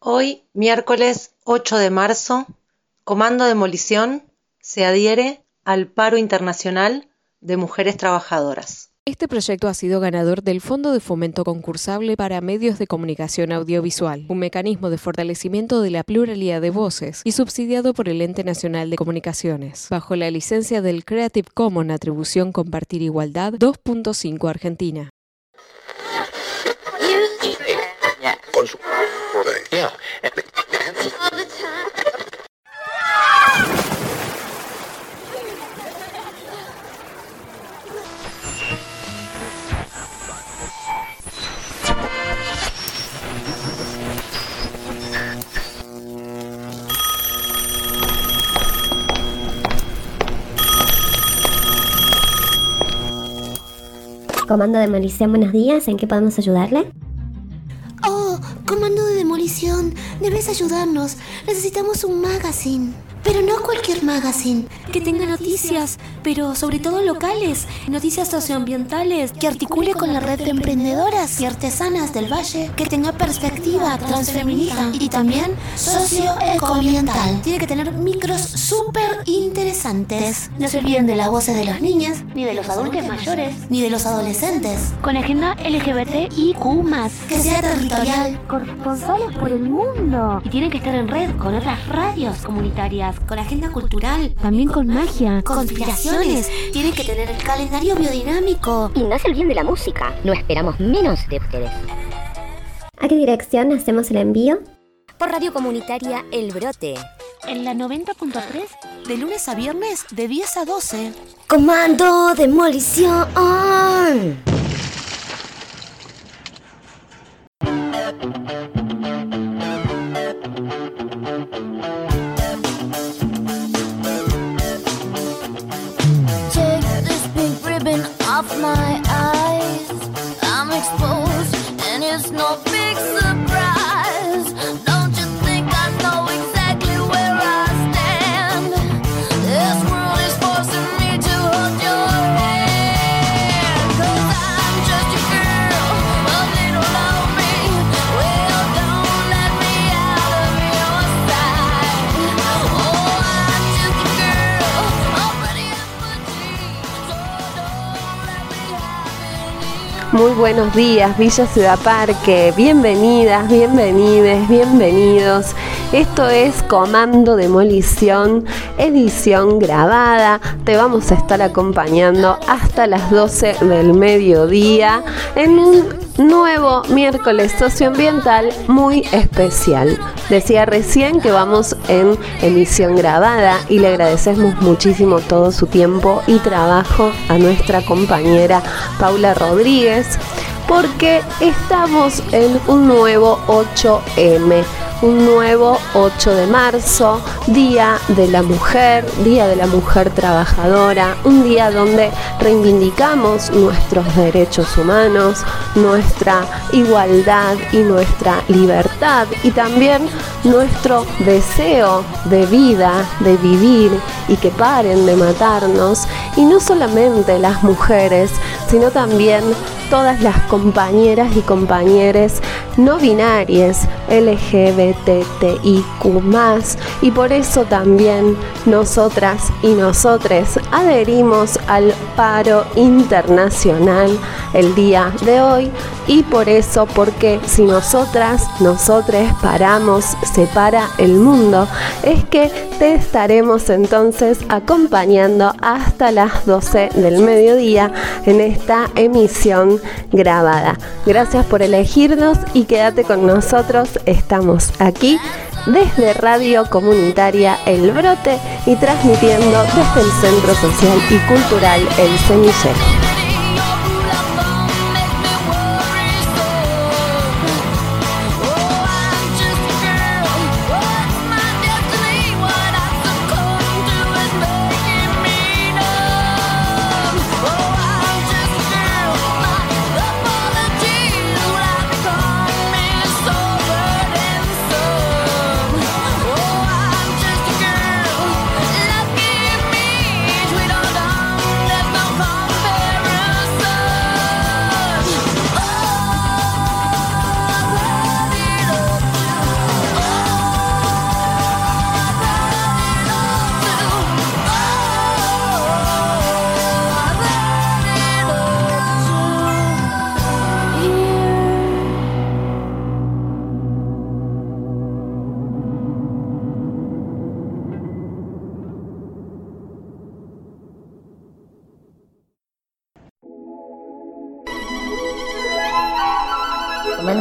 Hoy, miércoles 8 de marzo, Comando Demolición se adhiere al Paro Internacional de Mujeres Trabajadoras. Este proyecto ha sido ganador del Fondo de Fomento Concursable para Medios de Comunicación Audiovisual, un mecanismo de fortalecimiento de la pluralidad de voces y subsidiado por el Ente Nacional de Comunicaciones, bajo la licencia del Creative Commons Atribución Compartir Igualdad 2.5 Argentina. Comando de Demolición, buenos días. ¿En qué podemos ayudarle? Oh, Comando de Demolición, debes ayudarnos. Necesitamos un magazine. Pero no cualquier magazine, que tenga noticias, pero sobre todo locales, noticias socioambientales, que articule con la red de emprendedoras y artesanas del Valle, que tenga perspectiva transfeminista y también socioecoambiental. Tiene que tener micros súper interesantes. No se olviden de las voces de las niñas, ni de los adultos mayores, ni de los adolescentes. Con agenda LGBTIQ+, que sea territorial, corresponsales por el mundo. Y tienen que estar en red con otras radios comunitarias, con agenda cultural, también con magia, conspiraciones. Tienen que tener el calendario biodinámico. Y no se olviden de la música, no esperamos menos de ustedes. ¿A qué dirección hacemos el envío? Por Radio Comunitaria El Brote. En la 90.3, de lunes a viernes, de 10 a 12. Comando Demolición. Off my eyes, I'm exposed, and it's no big surprise. Don't you think I know exactly where I stand? This world is forcing me to hold your hand. 'Cause I'm just a girl, a little lonely. Well, don't let me out of your sight. Oh, I'm just a girl, already in my dreams. Muy buenos días, Villa Ciudad Parque, bienvenidas, bienvenides, bienvenidos. Esto es Comando Demolición, edición grabada. Te vamos a estar acompañando hasta las 12 del mediodía en un nuevo miércoles socioambiental muy especial. Decía recién que vamos en emisión grabada y le agradecemos muchísimo todo su tiempo y trabajo a nuestra compañera Paula Rodríguez, porque estamos en un nuevo 8M. Un nuevo 8 de marzo, Día de la Mujer Trabajadora, un día donde reivindicamos nuestros derechos humanos, nuestra igualdad y nuestra libertad, y también nuestro deseo de vida, de vivir y que paren de matarnos, y no solamente las mujeres, sino también todas las compañeras y compañeros no binarias, LGBTIQ+, y por eso también nosotras y nosotres adherimos al paro internacional el día de hoy, y por eso, porque si nosotras, nosotres paramos, se para el mundo, es que te estaremos entonces acompañando hasta las 12 del mediodía en esta emisión grabada. Gracias por elegirnos y quédate con nosotros. Estamos aquí desde Radio Comunitaria El Brote y transmitiendo desde el Centro Social y Cultural El Semillero. Compare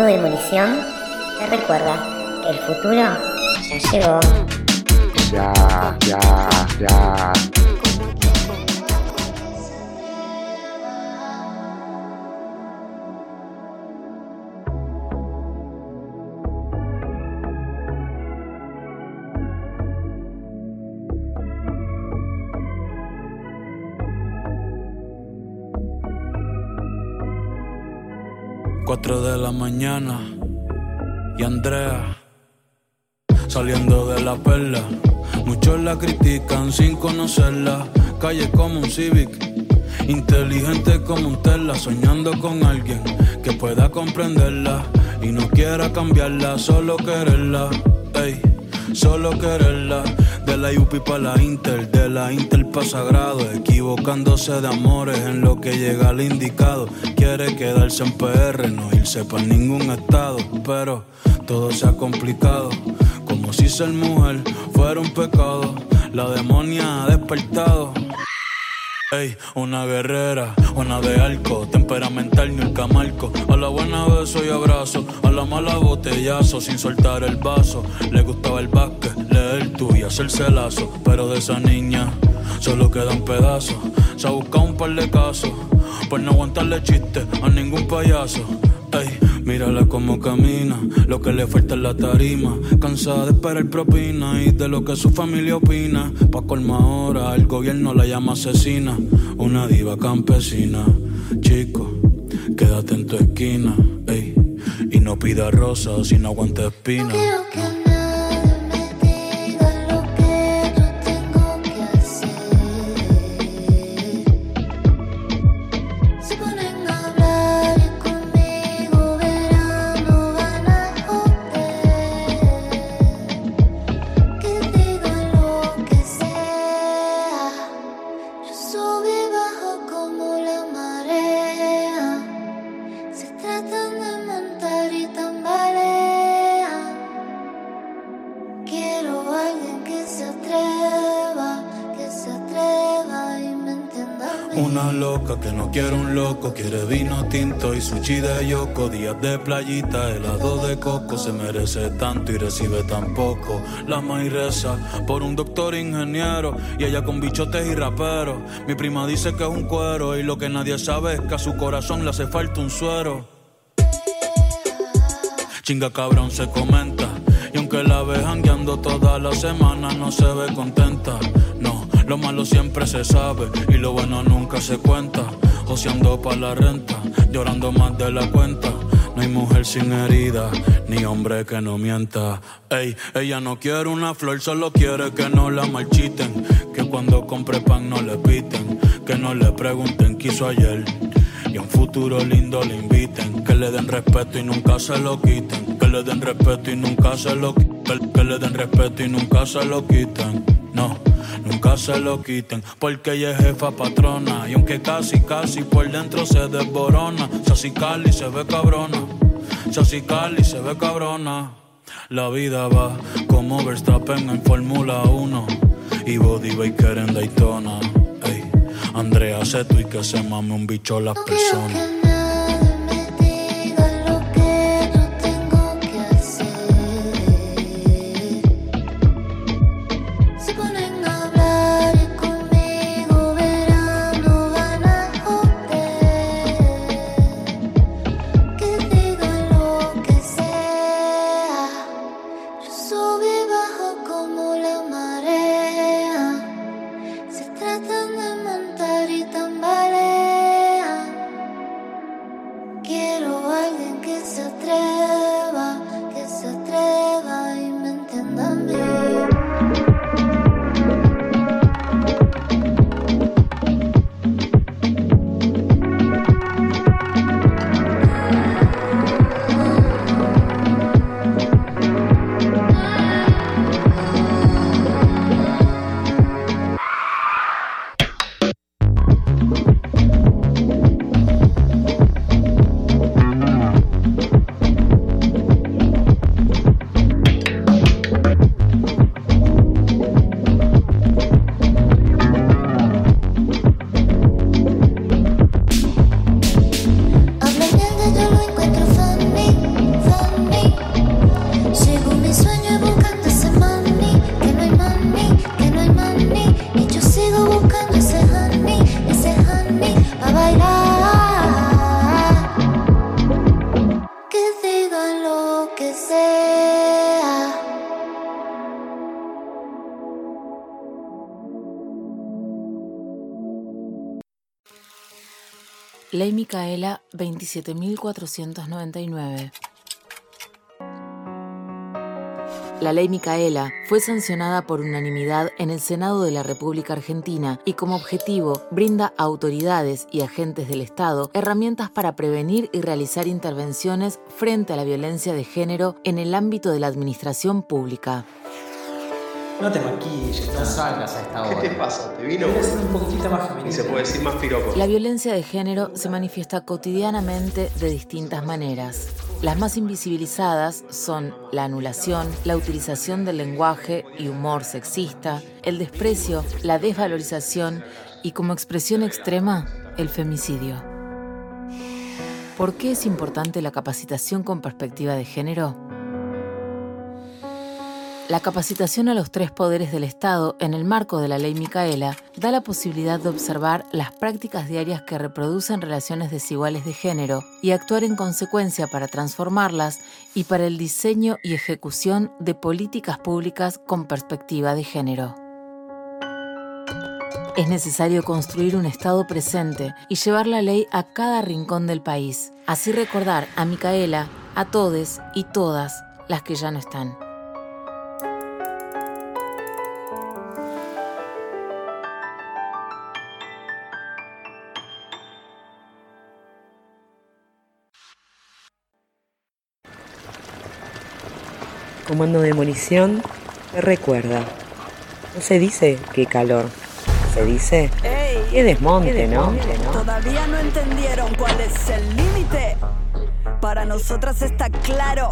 Demolición te recuerda que el futuro ya llegó. Ya. 4 de la mañana y Andrea saliendo de la perla. Muchos la critican sin conocerla. Calle como un Civic, inteligente como un Tesla, soñando con alguien que pueda comprenderla y no quiera cambiarla, solo quererla. Ey, solo quererla. De la UPI pa' la Inter, de la Inter pa' Sagrado, equivocándose de amores en lo que llega al indicado. Quiere quedarse en PR, no irse pa' ningún estado, pero todo se ha complicado, como si ser mujer fuera un pecado. La demonia ha despertado. Ey, una guerrera, una de arco, temperamental ni el camarco. A la buena beso y abrazo, a la mala botellazo, sin soltar el vaso. Le gustaba el básquet, leer tú y hacerse lazo, pero de esa niña solo queda un pedazo. Se ha buscado un par de casos, por no aguantarle chistes a ningún payaso. Ey, mírala como camina, lo que le falta es la tarima. Cansada de esperar propina y de lo que su familia opina. Pa' colma ahora, el gobierno la llama asesina. Una diva campesina. Chico, quédate en tu esquina, ey, y no pida rosas si no aguanta espina. Una loca que no quiere un loco, quiere vino tinto y sushi de yoko. Días de playita, helado de coco, se merece tanto y recibe tan poco. La maíz reza por un doctor ingeniero y ella con bichotes y raperos. Mi prima dice que es un cuero y lo que nadie sabe es que a su corazón le hace falta un suero. Chinga cabrón se comenta, y aunque la ve jangueando toda la semana no se ve contenta. No, lo malo siempre se sabe y lo bueno nunca se cuenta. Joseando pa' la renta, llorando más de la cuenta. No hay mujer sin herida, ni hombre que no mienta. Ey, ella no quiere una flor, solo quiere que no la marchiten. Que cuando compre pan no le piten, que no le pregunten qué hizo ayer. Y a un futuro lindo le inviten, que le den respeto y nunca se lo quiten. Que le den respeto y nunca se lo quiten. Que le den respeto y nunca se lo quiten. No, nunca se lo quiten, porque ella es jefa patrona. Y aunque casi por dentro se desborona, Sassy Cali se ve cabrona, Sassy Cali se ve cabrona. La vida va como Verstappen en Fórmula 1 y Body Baker en Daytona. Ey, Andrea sé tú y que se mame un bicho las personas. sea. Ley Micaela 27.499. La Ley Micaela fue sancionada por unanimidad en el Senado de la República Argentina y como objetivo brinda a autoridades y agentes del Estado herramientas para prevenir y realizar intervenciones frente a la violencia de género en el ámbito de la administración pública. No te maquilles, no salgas a esta hora. ¿Qué te pasa? ¿Te vino? Debe ser un poquitito más femenino. Y se puede decir más piropo. La violencia de género se manifiesta cotidianamente de distintas maneras. Las más invisibilizadas son la anulación, la utilización del lenguaje y humor sexista, el desprecio, la desvalorización y, como expresión extrema, el femicidio. ¿Por qué es importante la capacitación con perspectiva de género? La capacitación a los 3 poderes del Estado en el marco de la Ley Micaela da la posibilidad de observar las prácticas diarias que reproducen relaciones desiguales de género y actuar en consecuencia para transformarlas y para el diseño y ejecución de políticas públicas con perspectiva de género. Es necesario construir un Estado presente y llevar la ley a cada rincón del país. Así recordar a Micaela, a todes y todas las que ya no están. Comando Demolición te recuerda. No se dice qué calor, se dice qué desmonte, ¿no? Todavía no entendieron cuál es el límite. Para nosotras está claro.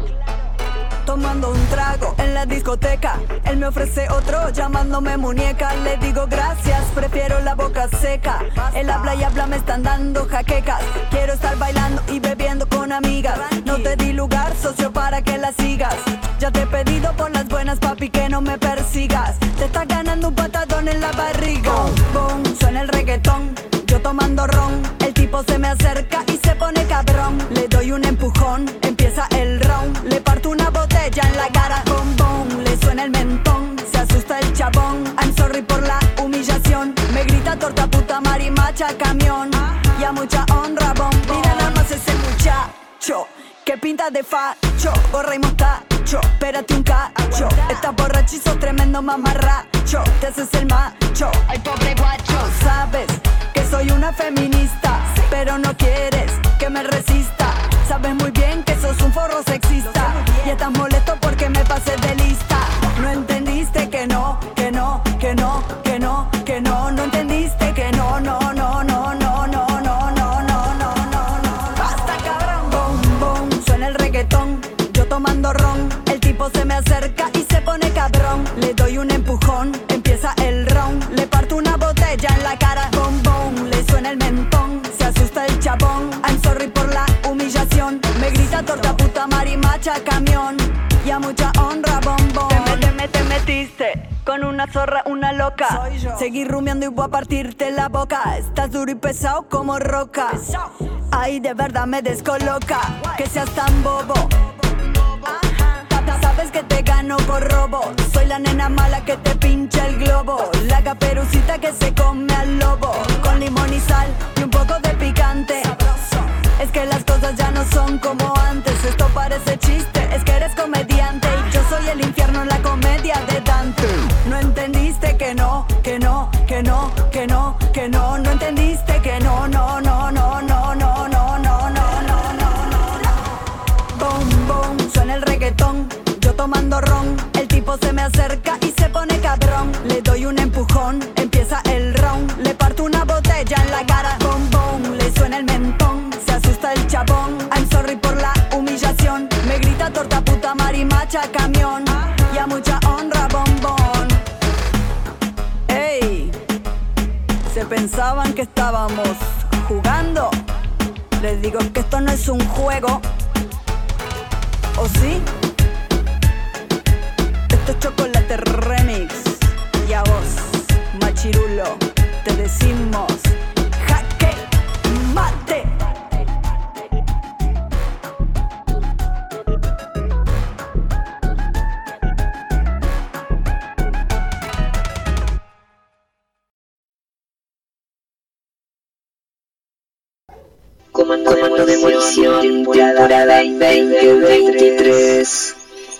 Tomando un trago en la discoteca, él me ofrece otro llamándome muñeca. Le digo gracias, prefiero la boca seca. Él habla y habla, me están dando jaquecas. Quiero estar bailando y bebiendo con amigas. No te di lugar, socio, para que la sigas. Ya te he pedido por las buenas, papi, que no me persigas. Te estás ganando un patadón en la barriga. Boom, boom, suena el reggaetón, yo tomando ron. El tipo se me acerca y se pone cabrón. Le doy un empujón, empieza el round. Le parto una botella en la cara, boom, boom. Le suena el mentón, se asusta el chabón. I'm sorry por la humillación. Me grita torta, puta, marimacha, camión. Y a mucha honra, bom. Mira nada más ese muchacho, que pinta de facho, gorra y mostacho. Espérate un cacho, estás borrachizo, tremendo mamarracho. Te haces el macho, ay pobre guacho. Sabes que soy una feminista, pero no quieres que me resista. Sabes muy bien que sos un forro sexista y estás molesto porque me pasé de lista. No entendiste que no, que no, que no, que no, que no. No entendiste que no, no, no, no, no, no, no, no, no, no, no. Basta, cabrón. Boom, boom, suena el reggaetón, yo tomando ron. El tipo se me acerca y se pone cabrón. Le doy un empujón, empieza el round. Le parto una botella en la cara, boom, boom. Le suena el mentón, se asusta el chabón. I'm sorry por la humillación. Me grita torta, puta, marimacha, camión. Y a mucha honra, bombón. Te metiste con una zorra, una loca. Seguí rumiando y voy a partirte la boca. Estás duro y pesado como roca. Ay, de verdad me descoloca que seas tan bobo. Sabes que te gano por robo. Soy la nena mala que te pincha el globo. La caperucita que se come al lobo. Con limón y sal y un poco de picante. Es que las cosas ya no son como antes. Esto parece chiste, es que eres comediante. Y yo soy el infierno en la comedia de Dante. No entendiste que no, que no, que no, que no, que no. No entendiste que no, no, no, no, no, no, no, no, no, no, no. Boom, boom, suena el reggaetón, yo tomando ron. El tipo se me acerca y se pone cabrón. Le doy un empujón, empieza el round. Le parto una botella en la cara, boom, boom. Le suena el mentón, se asusta el chabón. I'm sorry por la humillación. Me grita torta, puta, marimacha, camión. Y a mucha honra, bombón. Ey, se pensaban que estábamos jugando. Les digo que esto no es un juego. ¿O sí? Esto es Chocolate Remix. Y a vos, machirulo, te decimos jaque mate. hora 2023.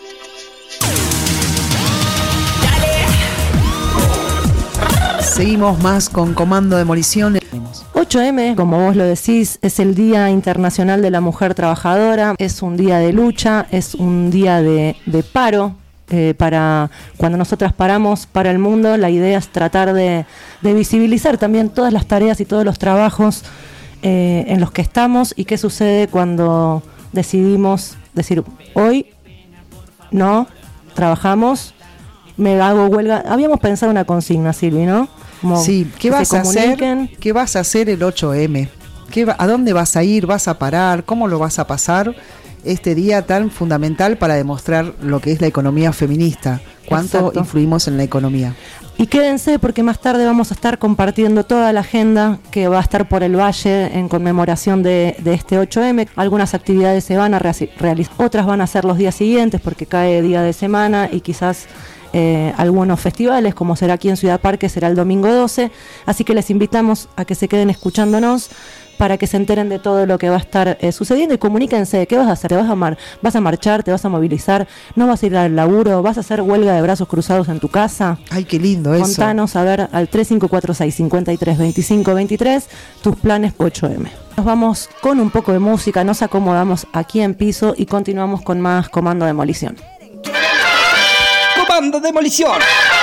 Seguimos más con Comando Demolición. 8M, como vos lo decís, es el Día Internacional de la Mujer Trabajadora, es un día de lucha, es un día de paro. Para cuando nosotras paramos para el mundo, la idea es tratar de visibilizar también todas las tareas y todos los trabajos en los que estamos y qué sucede cuando decidimos decir, hoy no trabajamos, me hago huelga. Habíamos pensado una consigna, Silvi, ¿no? Como sí, ¿qué vas a hacer? ¿Qué vas a hacer el 8M? ¿A dónde vas a ir? ¿Vas a parar? ¿Cómo lo vas a pasar? Este día tan fundamental para demostrar lo que es la economía feminista, cuánto Exacto. influimos en la economía. Y quédense porque más tarde vamos a estar compartiendo toda la agenda que va a estar por el Valle en conmemoración de este 8M. Algunas actividades se van a realizar, otras van a ser los días siguientes porque cae día de semana y quizás algunos festivales, como será aquí en Ciudad Parque, será el domingo 12. Así que les invitamos a que se queden escuchándonos para que se enteren de todo lo que va a estar sucediendo y comuníquense. ¿Qué vas a hacer? ¿Te vas a marchar? ¿Te vas a movilizar? ¿No vas a ir al laburo? ¿Vas a hacer huelga de brazos cruzados en tu casa? Ay, qué lindo eso. Contanos, a ver, al 3546-532523 tus planes 8M. Nos vamos con un poco de música, nos acomodamos aquí en piso y continuamos con más Comando Demolición. ¡Comando Demolición!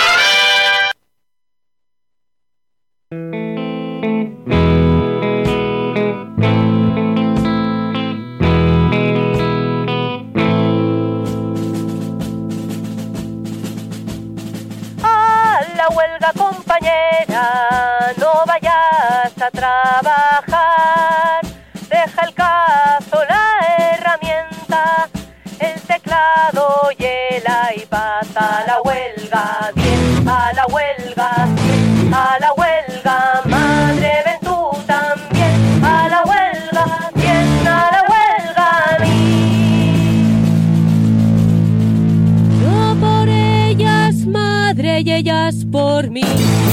Huelga, compañera, no vayas a trabajar, deja el caso, la herramienta, el teclado y el iPad. A la huelga, bien, a la huelga, bien, a la huelga, madre, ven tú también, a la huelga, bien, a la huelga, a mí. Yo por ellas, madre, y ellas por mí.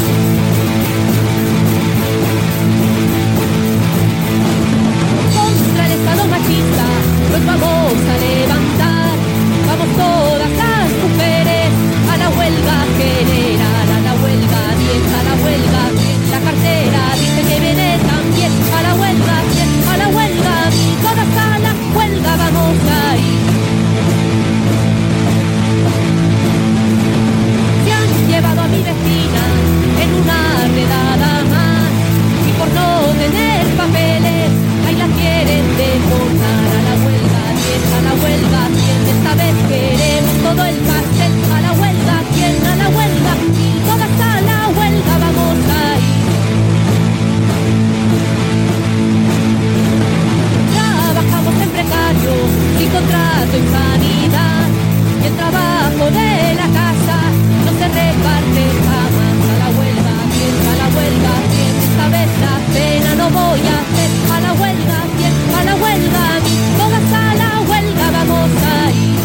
Contra el Estado machista nos vamos a levantar. Vamos todas las mujeres a la huelga general, a la huelga 10, a la huelga 10. La cartera dice que viene también a la huelga 10, a la huelga 1000. Todas a la huelga vamos a ir. Llevado a mi vecina en una redada más y por no tener papeles ahí la quieren deportar. A la huelga 10, a la huelga 100, esta vez queremos todo el pastel. A la huelga 100, a la huelga 1000, todas a la huelga vamos a ir. Trabajamos en precario, sin contrato y sanidad, y el trabajo de la casa no se reparte jamás. A la huelga 10, a la huelga 100, esta vez la pena no voy a hacer. A la huelga 10, a la huelga 1000, todas a la huelga vamos a ir.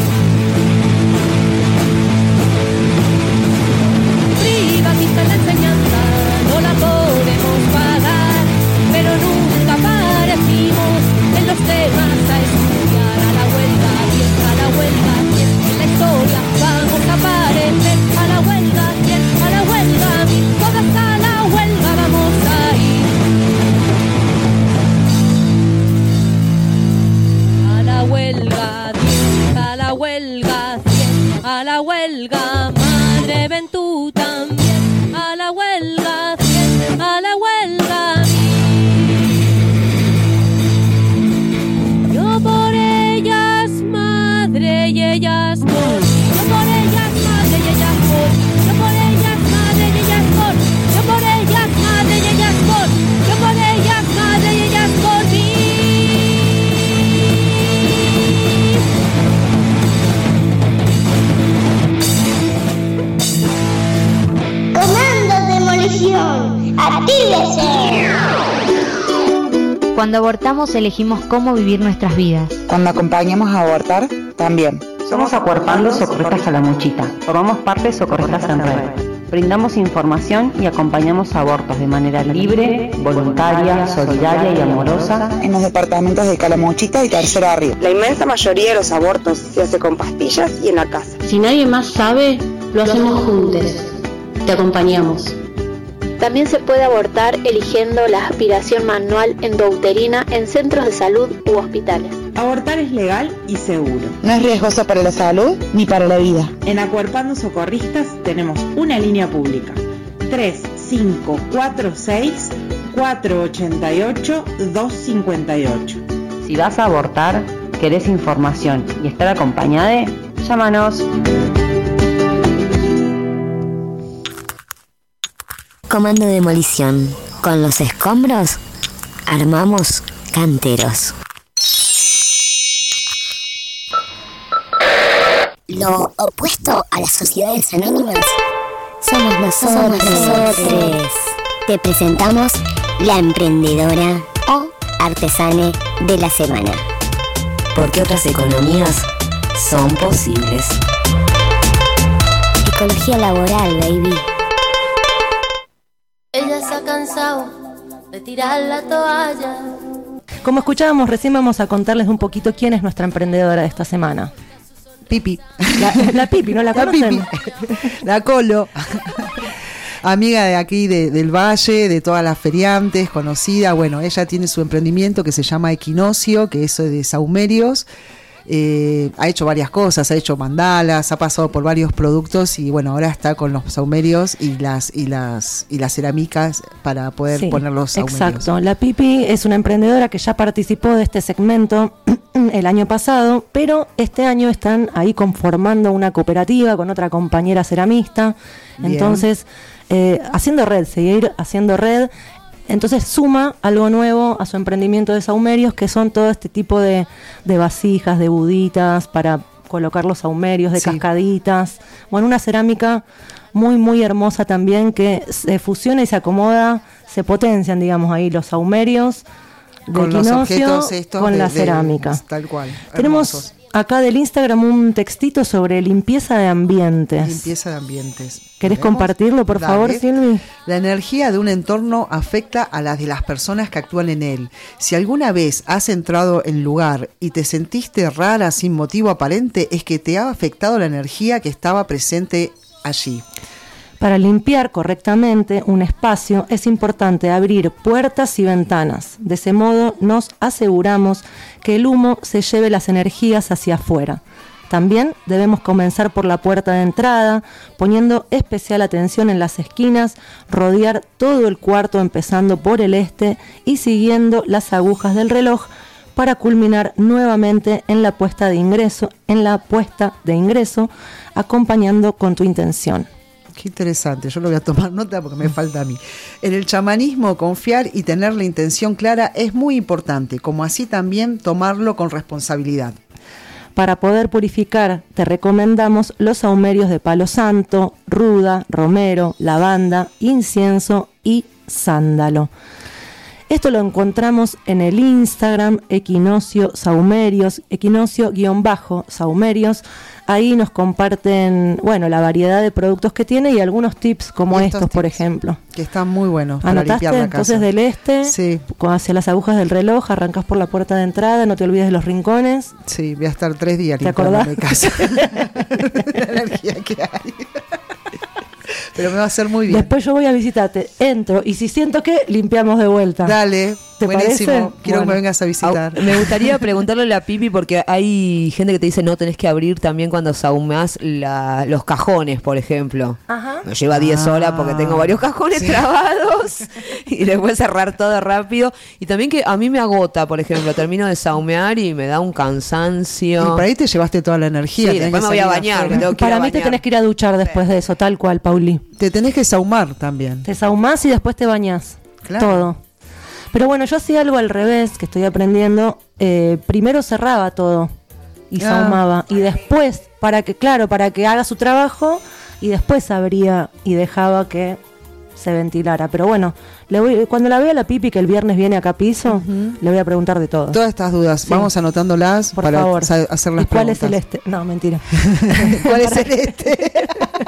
Privatizar la enseñanza, no la podemos pagar, pero nunca parecimos en los temas a estudiar. A la huelga 10, a la huelga 10, en la historia vamos a aparecer. A la huelga 10, a la huelga 1000, todas a la huelga vamos a ir. A la huelga 10, a la huelga 100, a la huelga, madre, ven tú también. A la huelga 100, a la huelga 1000. Yo por ellas, madre, y ellas por. Yo por ellas, madre, y ellas por. Yo por ellas, madre, y ellas por. Yo por ellas, madre, y ellas por. Yo por ellas, madre, y ellas por mí. Comando Demolición, actívese. Cuando abortamos elegimos cómo vivir nuestras vidas. Cuando acompañamos a abortar, también. Somos Acuerpando Socorristas a la Mochita. Formamos parte de Socorristas en Red. Brindamos información y acompañamos abortos de manera libre, voluntaria, solidaria y amorosa en los departamentos de Calamuchita y Tercer Barrio. La inmensa mayoría de los abortos se hace con pastillas y en la casa. Si nadie más sabe, lo hacemos juntos. Te acompañamos. También se puede abortar eligiendo la aspiración manual endouterina en centros de salud u hospitales. Abortar es legal y seguro. No es riesgoso para la salud ni para la vida. En Acuerpando Socorristas tenemos una línea pública: 3546 488 258. Si vas a abortar, querés información y estar acompañada, llámanos. Comando de demolición. Con los escombros armamos canteros. Lo opuesto a las sociedades anónimas somos nosotros. Te presentamos la emprendedora o artesane de la semana. Porque otras economías son posibles. Ecología laboral, baby. Ella se ha cansado de tirar la toalla. Como escuchábamos recién, vamos a contarles un poquito quién es nuestra emprendedora de esta semana. Pipi. La Pipi, ¿no la conocen? La Pipi. La Colo. Amiga de aquí del Valle, de todas las feriantes, conocida. Bueno, ella tiene su emprendimiento que se llama Equinoccio, que es de sahumerios. Ha hecho varias cosas, ha hecho mandalas, ha pasado por varios productos y bueno, ahora está con los sahumerios y las cerámicas para poder poner los sahumerios. Exacto, la Pipi es una emprendedora que ya participó de este segmento el año pasado, pero este año están ahí conformando una cooperativa con otra compañera ceramista. Bien. Entonces haciendo red, seguir haciendo red. Entonces suma algo nuevo a su emprendimiento de sahumerios, que son todo este tipo de vasijas, de buditas para colocar los sahumerios, de cascaditas. Bueno, una cerámica muy, muy hermosa también, que se fusiona y se acomoda, se potencian, digamos, ahí los sahumerios de Equinoccio con la cerámica. Tal cual. Tenemos hermosos. Acá del Instagram un textito sobre limpieza de ambientes. Limpieza de ambientes. ¿Querés compartirlo, por favor, Silvi? La energía de un entorno afecta a las de las personas que actúan en él. Si alguna vez has entrado en lugar y te sentiste rara sin motivo aparente, es que te ha afectado la energía que estaba presente allí. Para limpiar correctamente un espacio es importante abrir puertas y ventanas. De ese modo nos aseguramos que el humo se lleve las energías hacia afuera. También debemos comenzar por la puerta de entrada, poniendo especial atención en las esquinas, rodear todo el cuarto empezando por el este y siguiendo las agujas del reloj para culminar nuevamente en la puesta de ingreso, acompañando con tu intención. Qué interesante, yo lo voy a tomar nota porque me falta a mí. En el chamanismo, confiar y tener la intención clara es muy importante, como así también tomarlo con responsabilidad. Para poder purificar, te recomendamos los sahumerios de palo santo, ruda, romero, lavanda, incienso y sándalo. Esto lo encontramos en el Instagram Equinoccio Sahumerios, Equinoccio_Sahumerios. Ahí nos comparten, bueno, la variedad de productos que tiene y algunos tips como estos por ejemplo. Que están muy buenos para ¿Anotaste? Limpiar la casa. Entonces del este, sí, hacia las agujas del reloj, arrancás por la puerta de entrada, no te olvides de los rincones. Sí, voy a estar 3 días limpiando mi casa. La energía que hay. Pero me va a hacer muy bien. Después yo voy a visitarte, entro y si siento que limpiamos de vuelta. Dale, ¿te buenísimo. parece? Quiero que me vengas a visitar. Me gustaría preguntarle a la Pipi porque hay gente que te dice no tenés que abrir también cuando sahumás los cajones, por ejemplo. Ajá. Me lleva 10 horas porque tengo varios cajones trabados y después cerrar todo rápido. Y también que a mí me agota, por ejemplo, termino de sahumear y me da un cansancio. Y por ahí te llevaste toda la energía. Sí, después me voy a bañar. Para mí te tenés que ir a duchar después de eso, tal cual, Pauli. Te tenés que sahumar también. Te sahumás y después te bañás. Claro. Todo. Pero bueno, yo hacía algo al revés, que estoy aprendiendo. Primero cerraba todo y sahumaba. Y después, para que haga su trabajo, y después abría y dejaba que se ventilara. Pero bueno, cuando la vea a la Pipi, que el viernes viene acá a piso, le voy a preguntar de todo. Todas estas dudas, vamos anotándolas para hacer las preguntas. ¿Y cuál es el este? No, mentira. ¿Cuál es el este?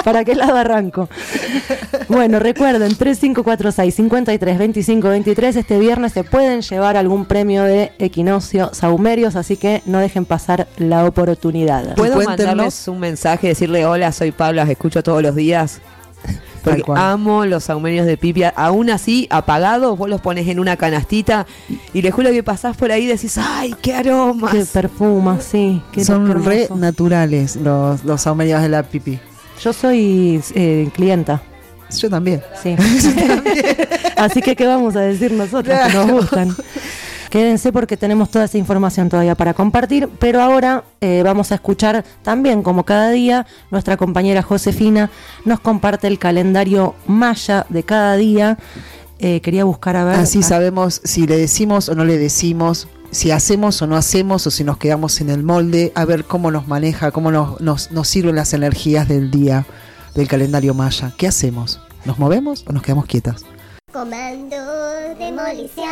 ¿Para qué lado arranco? Bueno, recuerden, 3546-532523, este viernes se pueden llevar algún premio de Equinoccio Saumerios, así que no dejen pasar la oportunidad. ¿Puedo mandarles un mensaje, decirle hola, soy Pablo, las escucho todos los días? Porque amo los saumerios de Pipi. Aún así, apagados, vos los pones en una canastita y les juro que pasás por ahí y decís, ¡ay, qué aromas! Qué perfumas, sí. Son re naturales los saumerios de la Pipi. Yo soy clienta. Yo también. Sí. Así que, ¿qué vamos a decir nosotros? Que nos gustan. Quédense porque tenemos toda esa información todavía para compartir, pero ahora vamos a escuchar también, como cada día, nuestra compañera Josefina nos comparte el calendario maya de cada día. Quería buscar a ver... Así sabemos si le decimos o no le decimos, si hacemos o no hacemos, o si nos quedamos en el molde, a ver cómo nos maneja, cómo nos sirven las energías del día, del calendario maya. ¿Qué hacemos? ¿Nos movemos o nos quedamos quietas? Comando demolición.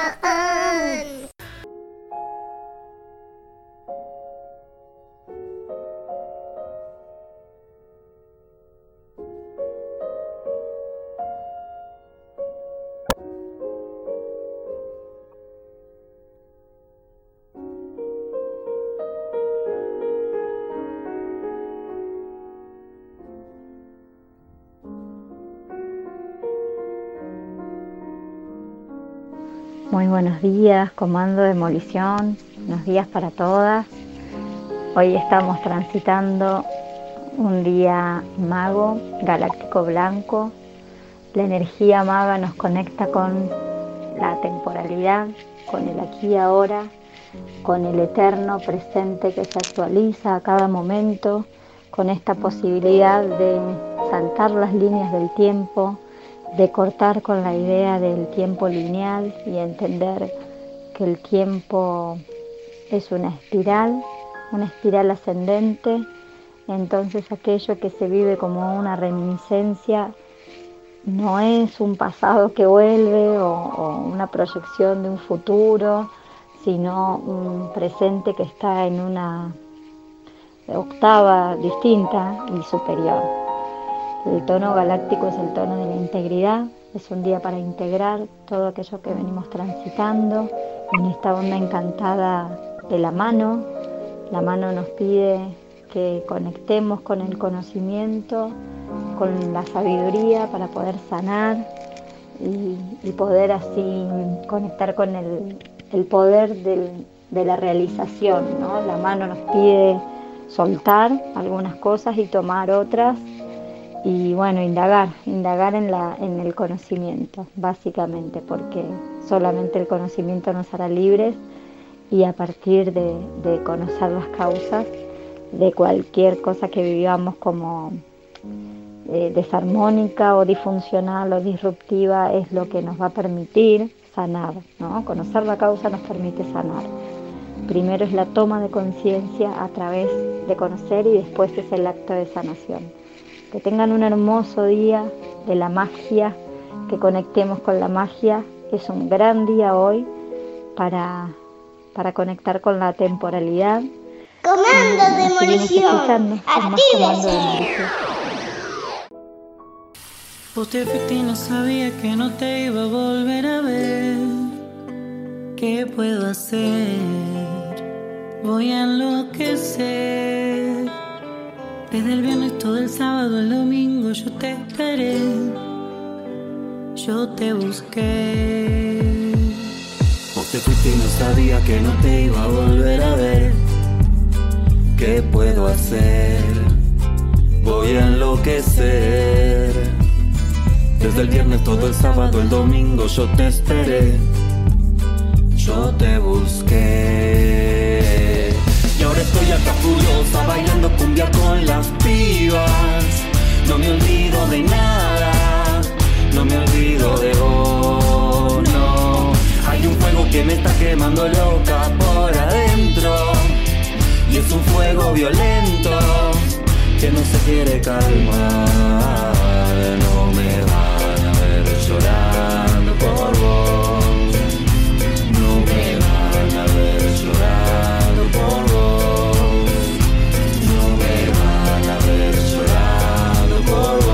Muy buenos días, Comando Demolición, buenos días para todas. Hoy estamos transitando un día mago, galáctico blanco. La energía maga nos conecta con la temporalidad, con el aquí y ahora, con el eterno presente que se actualiza a cada momento, con esta posibilidad de saltar las líneas del tiempo, de cortar con la idea del tiempo lineal y entender que el tiempo es una espiral ascendente. Entonces aquello que se vive como una reminiscencia no es un pasado que vuelve o una proyección de un futuro, sino un presente que está en una octava distinta y superior. El tono galáctico es el tono de la integridad, es un día para integrar todo aquello que venimos transitando en esta onda encantada de la mano. La mano nos pide que conectemos con el conocimiento, con la sabiduría para poder sanar y poder así conectar con el poder de la realización, ¿no? La mano nos pide soltar algunas cosas y tomar otras. Y bueno, indagar en el conocimiento, básicamente, porque solamente el conocimiento nos hará libres y a partir de conocer las causas de cualquier cosa que vivamos como desarmónica o disfuncional o disruptiva es lo que nos va a permitir sanar, ¿no? Conocer la causa nos permite sanar. Primero es la toma de conciencia a través de conocer y después es el acto de sanación. Que tengan un hermoso día de la magia, que conectemos con la magia. Es un gran día hoy para conectar con la temporalidad. Comando Demolición, actívese. Vos te fuiste y no sabía que no te iba a volver a ver. ¿Qué puedo hacer? Voy a enloquecer. Desde el viernes todo el sábado, el domingo yo te esperé, yo te busqué. Vos te fuiste y no sabía que no te iba a volver a ver. ¿Qué puedo hacer? Voy a enloquecer. Desde el viernes todo el sábado, el domingo yo te esperé, yo te busqué. Y ahora estoy acá furiosa, bailando cumbia con las pibas. No me olvido de nada, no me olvido de vos, no. Hay un fuego que me está quemando loca por adentro, y es un fuego violento que no se quiere calmar. No me van a ver llorando por vos, no me van a ver llorando por vos, no me van a ver llorando por vos.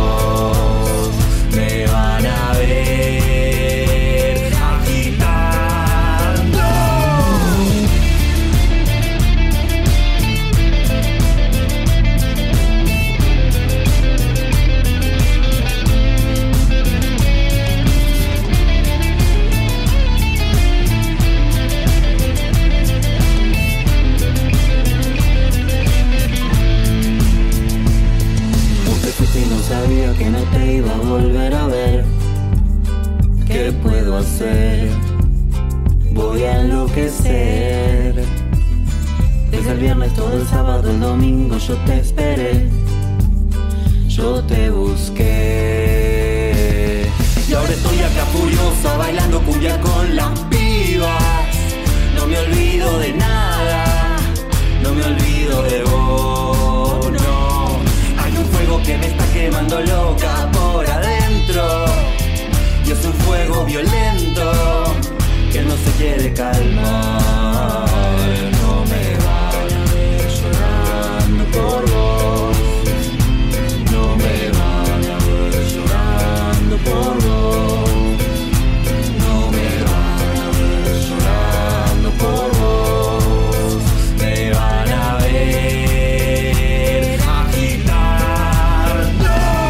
sabía que no te iba a volver a ver. ¿Qué puedo hacer? Voy a enloquecer. Desde el viernes todo el sábado, el domingo yo te esperé. Yo te busqué. Y ahora estoy acá furiosa bailando cumbia con las pibas. No me olvido de nada, no me olvido de vos, no. Hay un fuego que me está quemando loca por adentro. Y es un fuego violento que no se quiere calmar. No me van a ver llorando por vos. No me van a ver llorando por vos. No me van a ver llorando por vos. Me van a ver agitando.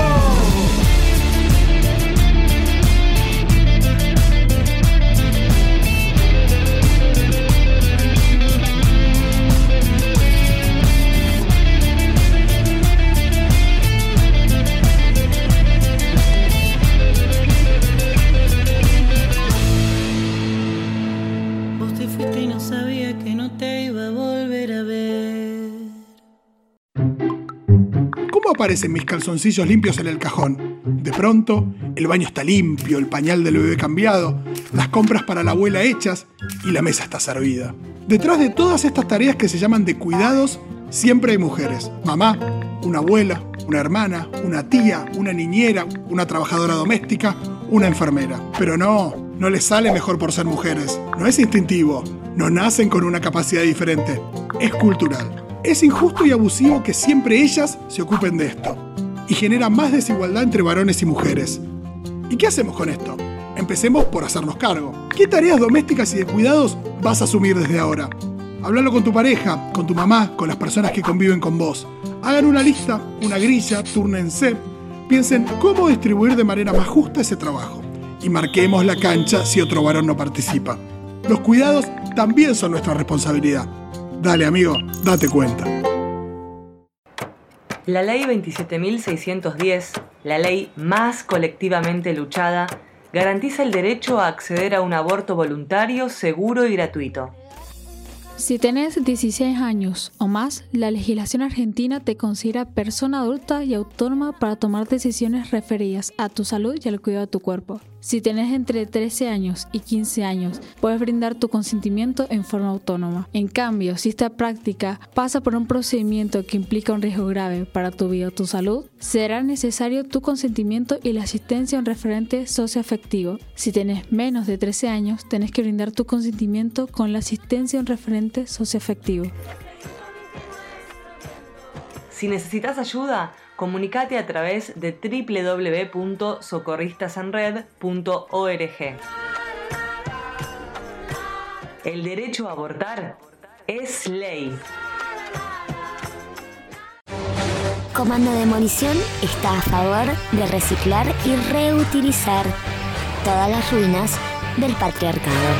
Vos te fuiste y no sabía que no te iba a volver a ver. ¿Cómo aparecen mis calzoncillos limpios en el cajón? De pronto, el baño está limpio, el pañal del bebé cambiado, las compras para la abuela hechas y la mesa está servida. Detrás de todas estas tareas que se llaman de cuidados, siempre hay mujeres. Mamá, una abuela, una hermana, una tía, una niñera, una trabajadora doméstica, una enfermera. Pero no les sale mejor por ser mujeres. No es instintivo, no nacen con una capacidad diferente. Es cultural. Es injusto y abusivo que siempre ellas se ocupen de esto. Y genera más desigualdad entre varones y mujeres. ¿Y qué hacemos con esto? Empecemos por hacernos cargo. ¿Qué tareas domésticas y de cuidados vas a asumir desde ahora? Háblalo con tu pareja, con tu mamá, con las personas que conviven con vos. Hagan una lista, una grilla, túrnense. Piensen cómo distribuir de manera más justa ese trabajo. Y marquemos la cancha si otro varón no participa. Los cuidados también son nuestra responsabilidad. Dale, amigo, date cuenta. La ley 27.610, la ley más colectivamente luchada, garantiza el derecho a acceder a un aborto voluntario, seguro y gratuito. Si tenés 16 años o más, la legislación argentina te considera persona adulta y autónoma para tomar decisiones referidas a tu salud y al cuidado de tu cuerpo. Si tenés entre 13 años y 15 años, puedes brindar tu consentimiento en forma autónoma. En cambio, si esta práctica pasa por un procedimiento que implica un riesgo grave para tu vida o tu salud, será necesario tu consentimiento y la asistencia a un referente socioafectivo. Si tenés menos de 13 años, tenés que brindar tu consentimiento con la asistencia a un referente socioafectivo. Si necesitas ayuda, comunicate a través de www.socorristasenred.org. El derecho a abortar es ley. Comando Demolición está a favor de reciclar y reutilizar todas las ruinas del patriarcado.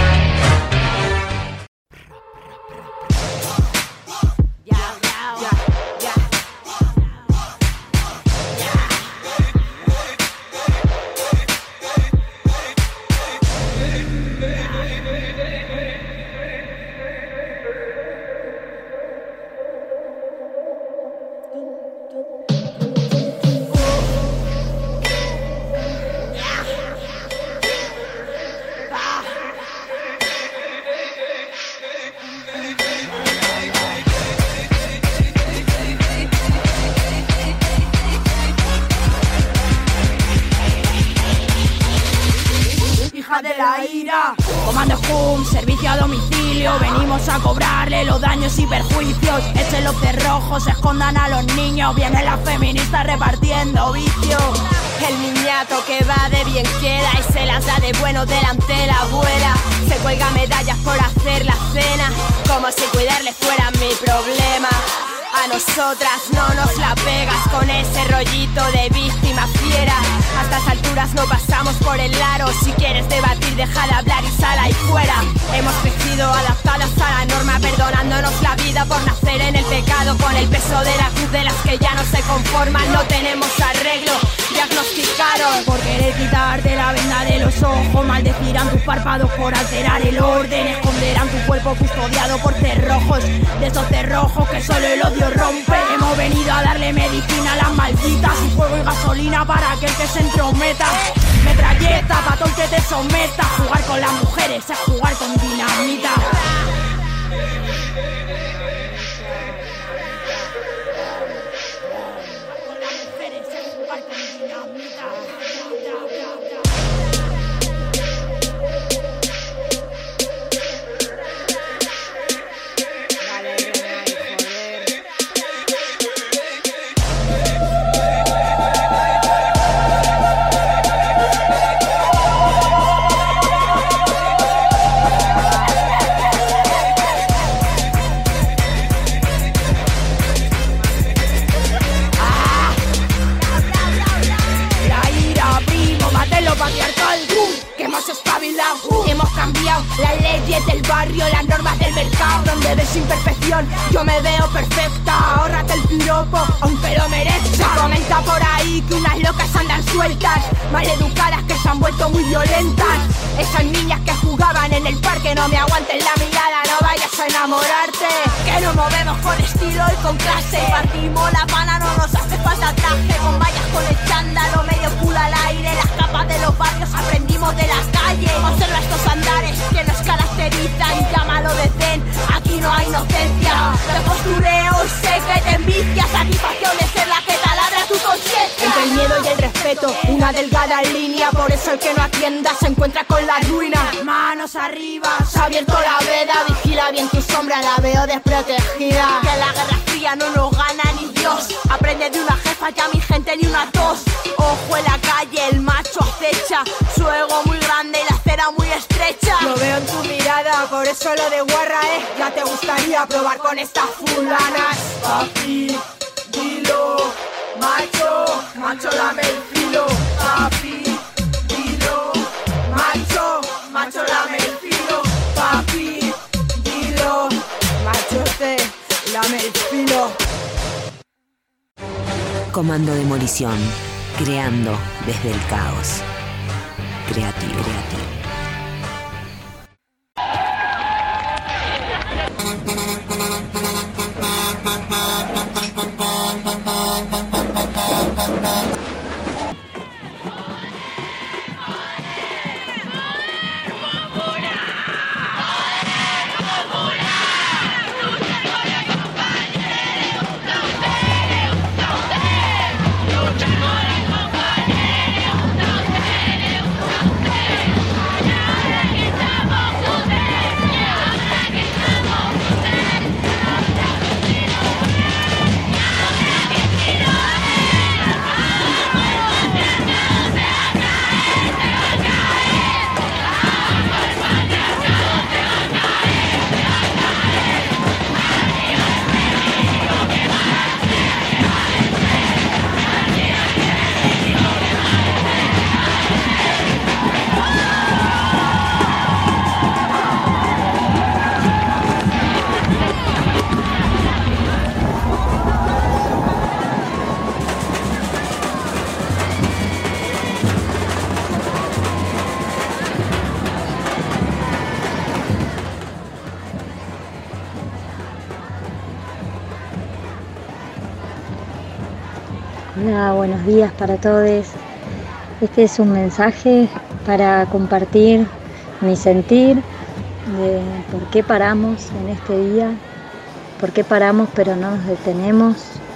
De la ira, Comando Hum, servicio a domicilio. Venimos a cobrarle los daños y perjuicios. Echen los cerrojos, escondan a los niños. Vienen las feministas repartiendo vicios. El niñato que va de bien queda y se las da de bueno delante de la abuela. Se cuelga medallas por hacer la cena, como si cuidarle fuera mi problema. A nosotras no nos la pegas con ese rollito de víctima fiera. A estas alturas no pasamos por el aro. Si quieres debatir, deja de hablar y sal ahí fuera. Hemos crecido adaptadas a la norma, perdonándonos la vida por nacer en el pecado. Con el peso de la cruz de las que ya no se conforman. No tenemos arreglo, diagnosticaron por querer quitarte la venda de los ojos. Maldecirán tus párpados por alterar el orden. Esconderán tu cuerpo custodiado por cerrojos, de esos cerrojos que solo el odio rompe. Hemos venido a darle medicina a las malditas y fuego y gasolina para aquel que se entrometa. Metralleta pa' todo el que te someta. Jugar con las mujeres es jugar con dinamita. Hemos cambiado las leyes del barrio, las normas del mercado. Donde ves imperfección, yo me veo perfecta. Ahórrate el piropo, aunque lo merezca. Se comenta por ahí que unas locas andan sueltas, maleducadas que se han vuelto muy violentas. Esas niñas que jugaban en el parque, no me aguanten la mirada, no vayas a enamorarte. Que nos movemos con estilo y con clase. Partimos la pana, no nos hace falta traje. Con vallas, con el chándalo, medio culo al aire. Las capas de los barrios aprendimos de las calles. Observa estos andares que nos caracterizan, llámalo de zen, aquí no hay inocencia. Te postureo y sé que te envidias. Satisfacción de ser la que taladra tu conciencia. Entre el miedo y el respeto, una delgada línea. Por eso el que no atienda se encuentra con la ruina. Manos arriba, se ha abierto la veda. Vigila bien tu sombra, la veo desprotegida. Que la guerra fría no nos gana ni Dios. Aprende de una jefa, ya mi gente ni una tos. Ojo en la calle, el macho acecha. Su ego muy grande y la acera muy estrecha. Lo veo en tu mirada, por eso lo de guarra ya te gustaría probar con estas fulanas. Papi, dilo, macho, macho dame el filo. Papi, dilo, macho, macho dame el filo. Papi, dilo, macho dame el filo. Comando Demolición, creando desde el caos. Creativo. Hola, buenos días para todos. Este es un mensaje para compartir mi sentir de por qué paramos en este día, por qué paramos pero no nos detenemos,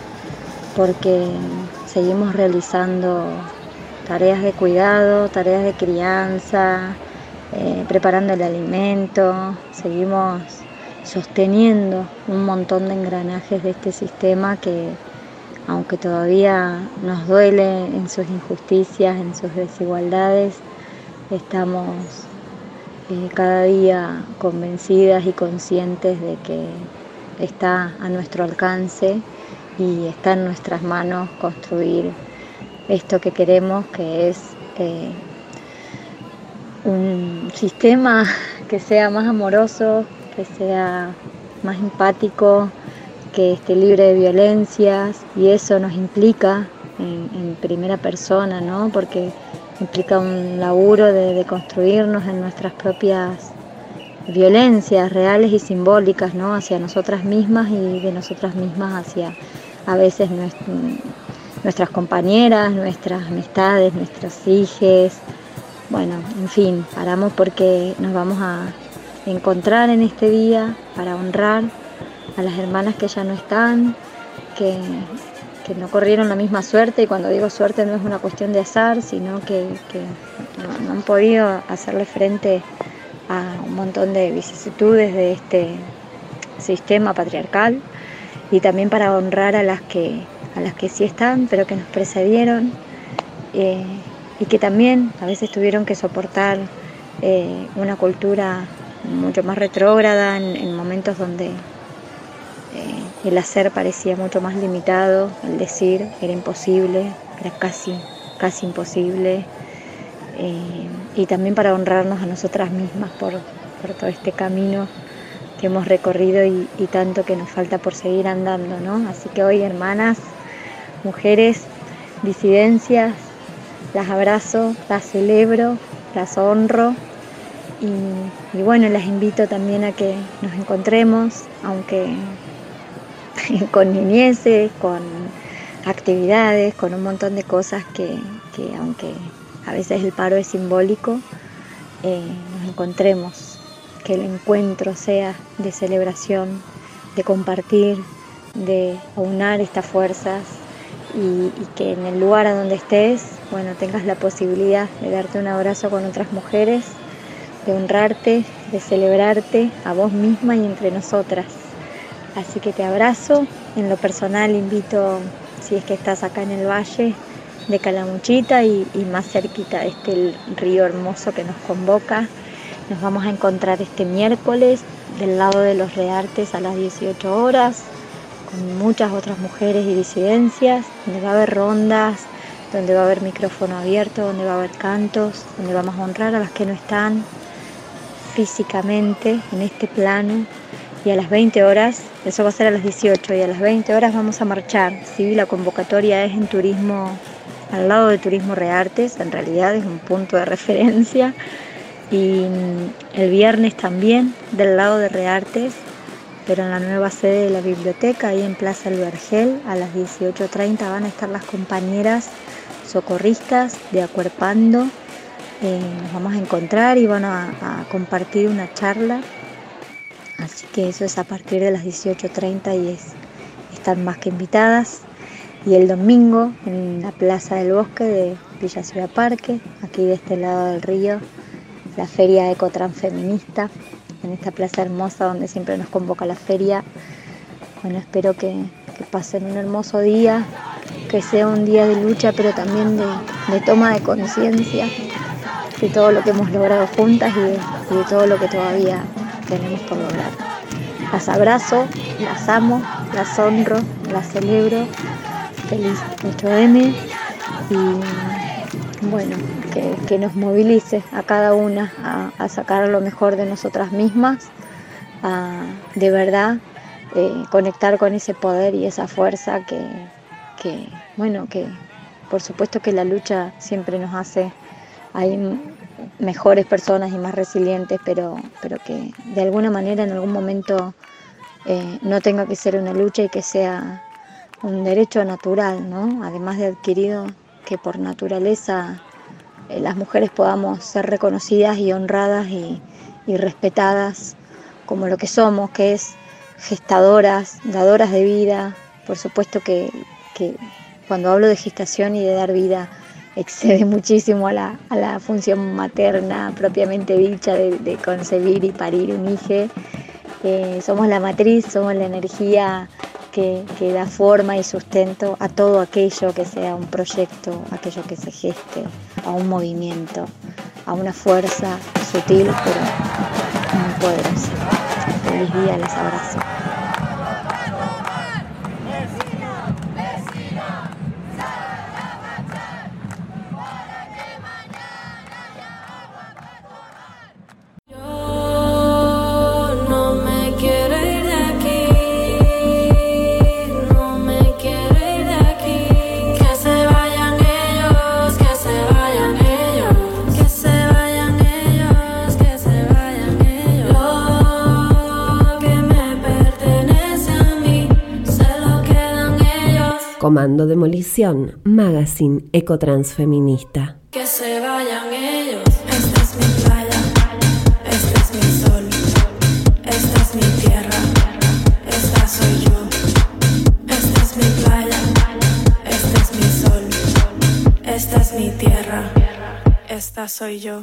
porque seguimos realizando tareas de cuidado, tareas de crianza, preparando el alimento, seguimos sosteniendo un montón de engranajes de este sistema que, aunque todavía nos duele en sus injusticias, en sus desigualdades, estamos cada día convencidas y conscientes de que está a nuestro alcance y está en nuestras manos construir esto que queremos, que es un sistema que sea más amoroso, que sea más empático, que esté libre de violencias, y eso nos implica en primera persona, ¿no? Porque implica un laburo de construirnos en nuestras propias violencias reales y simbólicas, ¿no? Hacia nosotras mismas y de nosotras mismas hacia a veces nuestras compañeras, nuestras amistades, nuestros hijos. Bueno, en fin, paramos porque nos vamos a encontrar en este día para honrar a las hermanas que ya no están, que no corrieron la misma suerte, y cuando digo suerte no es una cuestión de azar, sino que no han podido hacerle frente a un montón de vicisitudes de este sistema patriarcal, y también para honrar a las que sí están, pero que nos precedieron, y que también a veces tuvieron que soportar una cultura mucho más retrógrada en momentos donde el hacer parecía mucho más limitado, el decir era imposible, era casi imposible, y también para honrarnos a nosotras mismas por todo este camino que hemos recorrido y tanto que nos falta por seguir andando, ¿no? Así que hoy, hermanas, mujeres, disidencias, las abrazo, las celebro, las honro, y bueno, las invito también a que nos encontremos, aunque con niñeces, con actividades, con un montón de cosas que aunque a veces el paro es simbólico, nos encontremos, que el encuentro sea de celebración, de compartir, de aunar estas fuerzas, y que en el lugar a donde estés, bueno, tengas la posibilidad de darte un abrazo con otras mujeres, de honrarte, de celebrarte a vos misma y entre nosotras. Así que te abrazo. En lo personal invito, si es que estás acá en el valle de Calamuchita y más cerquita de este río hermoso que nos convoca, nos vamos a encontrar este miércoles del lado de los Reartes a las 18 horas con muchas otras mujeres y disidencias, donde va a haber rondas, donde va a haber micrófono abierto, donde va a haber cantos, donde vamos a honrar a las que no están físicamente en este plano. Y a las 20 horas, eso va a ser a las 18, y a las 20 horas vamos a marchar, ¿sí? La convocatoria es en turismo, al lado de Turismo Reartes, en realidad es un punto de referencia, y el viernes también del lado de Reartes, pero en la nueva sede de la biblioteca, ahí en Plaza El Vergel, a las 18:30 van a estar las compañeras socorristas de Acuerpando, nos vamos a encontrar y van a compartir una charla. Así que eso es a partir de las 18:30 y están más que invitadas. Y el domingo en la Plaza del Bosque de Villa Ciudad Parque, aquí de este lado del río, la Feria Ecotransfeminista, en esta plaza hermosa donde siempre nos convoca la feria. Bueno, espero que pasen un hermoso día, que sea un día de lucha, pero también de toma de conciencia de todo lo que hemos logrado juntas y de todo lo que todavía tenemos por lograr. Las abrazo, las amo, las honro, las celebro. Feliz 8M, y bueno, que nos movilice a cada una a sacar lo mejor de nosotras mismas, a de verdad conectar con ese poder y esa fuerza que por supuesto que la lucha siempre nos hace hay mejores personas y más resilientes, pero que de alguna manera en algún momento no tenga que ser una lucha y que sea un derecho natural, ¿no? Además de adquirido, que por naturaleza las mujeres podamos ser reconocidas y honradas y respetadas como lo que somos, que es gestadoras, dadoras de vida. Por supuesto que cuando hablo de gestación y de dar vida excede muchísimo a la función materna propiamente dicha de concebir y parir un hijo. Somos la matriz, somos la energía que da forma y sustento a todo aquello que sea un proyecto, aquello que se geste, a un movimiento, a una fuerza sutil pero muy poderosa. Feliz día, les abrazo. Comando Demolición, magazine ecotransfeminista. Que se vayan ellos. Esta es mi playa, este es mi sol, esta es mi tierra, esta soy yo. Esta es mi playa, este es mi sol, esta es mi tierra, esta soy yo.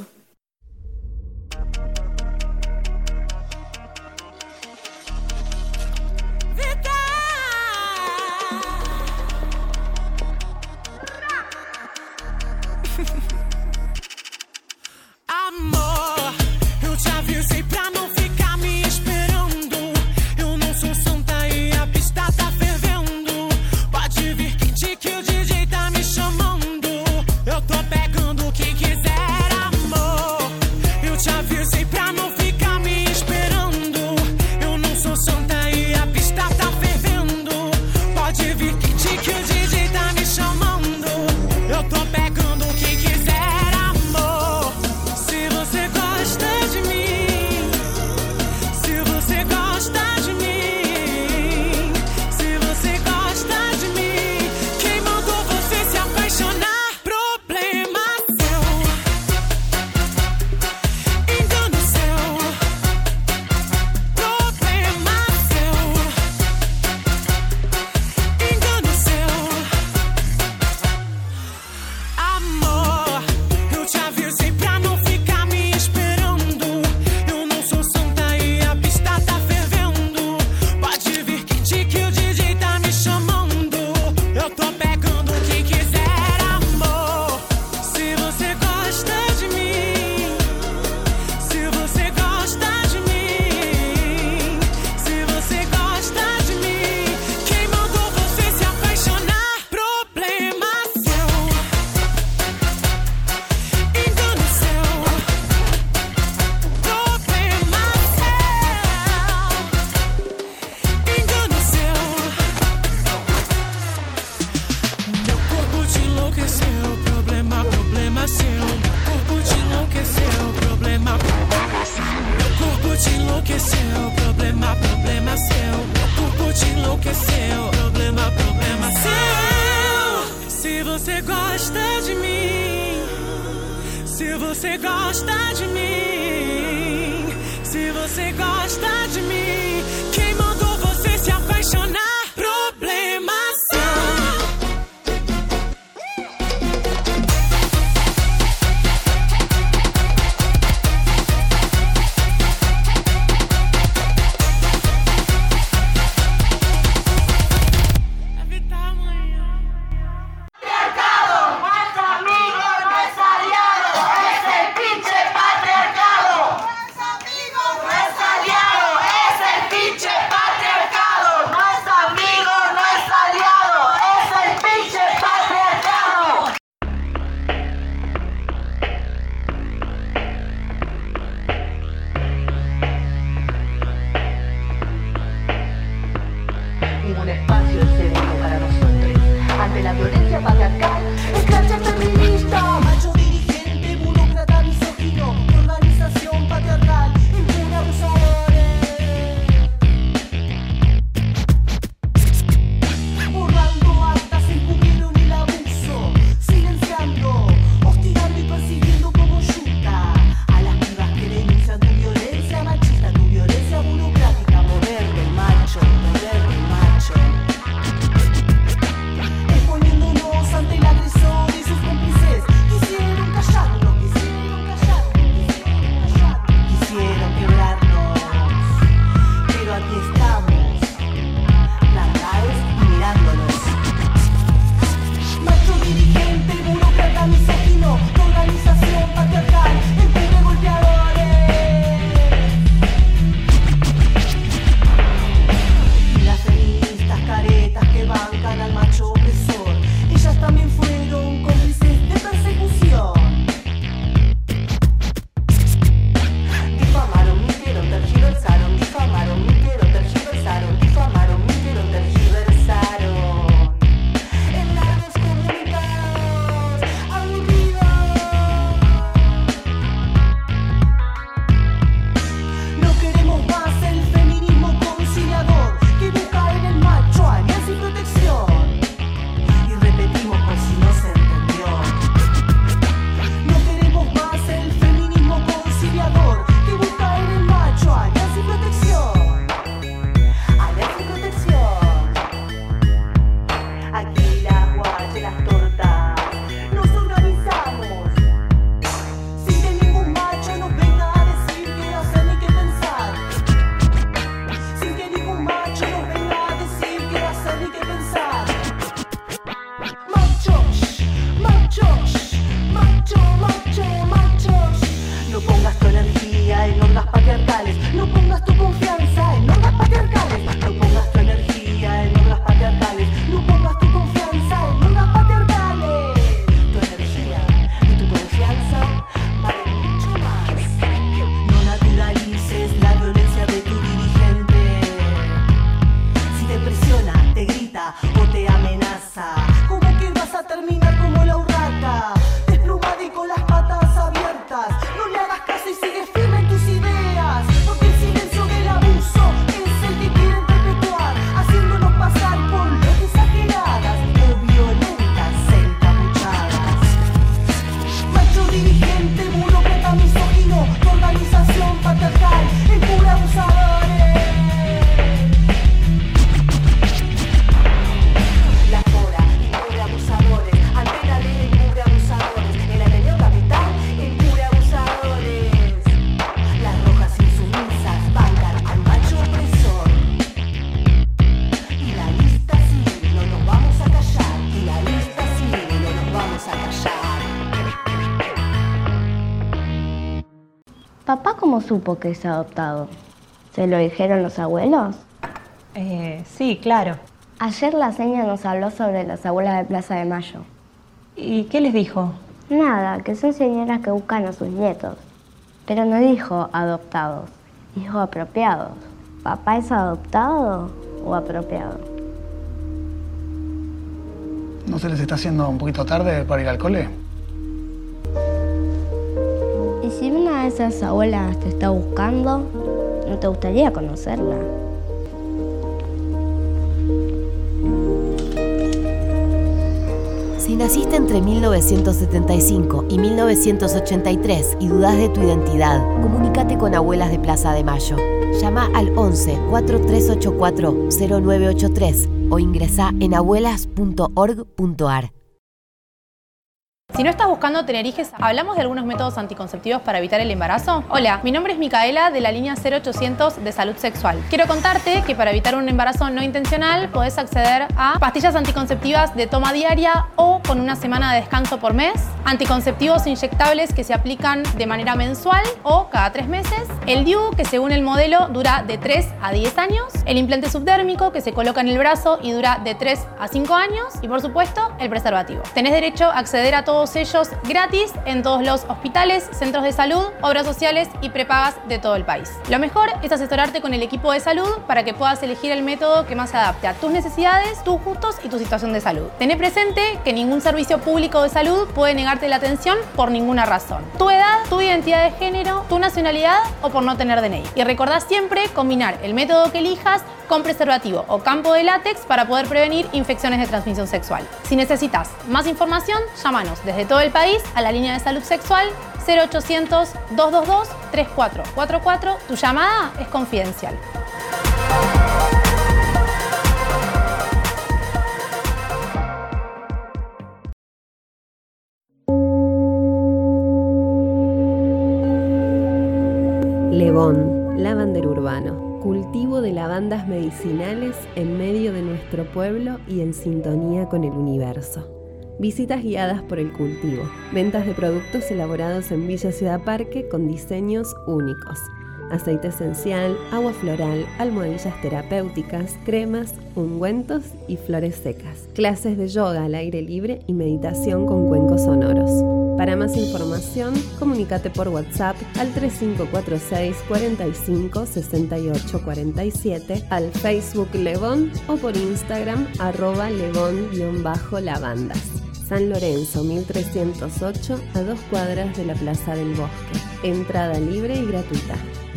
Amor, eu te avisei pra não ficar me esperando. Eu não sou santa e a pista tá fervendo. Pode vir quente que o DJ tá me chamando. Eu tô pegando quem quiser, amor. Eu te avisei pra não ficar me esperando. Eu não sou santa e a pista tá fervendo. Pode vir quente que o DJ tá me chamando. Eu tô pegando quem quiser. Es el ¿Papá cómo supo que es adoptado? ¿Se lo dijeron los abuelos? Sí, claro. Ayer la seña nos habló sobre las abuelas de Plaza de Mayo. ¿Y qué les dijo? Nada, que son señoras que buscan a sus nietos. Pero no dijo adoptados, dijo apropiados. ¿Papá es adoptado o apropiado? ¿No se les está haciendo un poquito tarde para ir al cole? ¿Y si una de esas abuelas te está buscando, no te gustaría conocerla? Si naciste entre 1975 y 1983 y dudás de tu identidad, comunícate con Abuelas de Plaza de Mayo. Llama al 11 4384 0983 o ingresá en abuelas.org.ar. Si no estás buscando tener hijos, ¿hablamos de algunos métodos anticonceptivos para evitar el embarazo? Hola, mi nombre es Micaela de la línea 0800 de salud sexual. Quiero contarte que para evitar un embarazo no intencional podés acceder a pastillas anticonceptivas de toma diaria o con una semana de descanso por mes, anticonceptivos inyectables que se aplican de manera mensual o cada 3 meses, el DIU que según el modelo dura de 3 a 10 años, el implante subdérmico que se coloca en el brazo y dura de 3 a 5 años y por supuesto el preservativo. Tenés derecho a acceder a todos ellos gratis en todos los hospitales, centros de salud, obras sociales y prepagas de todo el país. Lo mejor es asesorarte con el equipo de salud para que puedas elegir el método que más se adapte a tus necesidades, tus gustos y tu situación de salud. Tené presente que ningún servicio público de salud puede negarte la atención por ninguna razón. Tu edad, tu identidad de género, tu nacionalidad o por no tener DNI. Y recordá siempre combinar el método que elijas con preservativo o campo de látex para poder prevenir infecciones de transmisión sexual. Si necesitas más información, llámanos desde todo el país a la línea de salud sexual 0800-222-3444. Tu llamada es confidencial. Levón, lavandero urbano. Cultivo de lavandas medicinales en medio de nuestro pueblo y en sintonía con el universo. Visitas guiadas por el cultivo. Ventas de productos elaborados en Villa Ciudad Parque con diseños únicos. Aceite esencial, agua floral, almohadillas terapéuticas, cremas, ungüentos y flores secas. Clases de yoga al aire libre y meditación con cuencos sonoros. Para más información, comunícate por WhatsApp al 3546 45 68 47, al Facebook Levón o por Instagram @levón_lavandas. San Lorenzo 1308, a 2 cuadras de la Plaza del Bosque. Entrada libre y gratuita.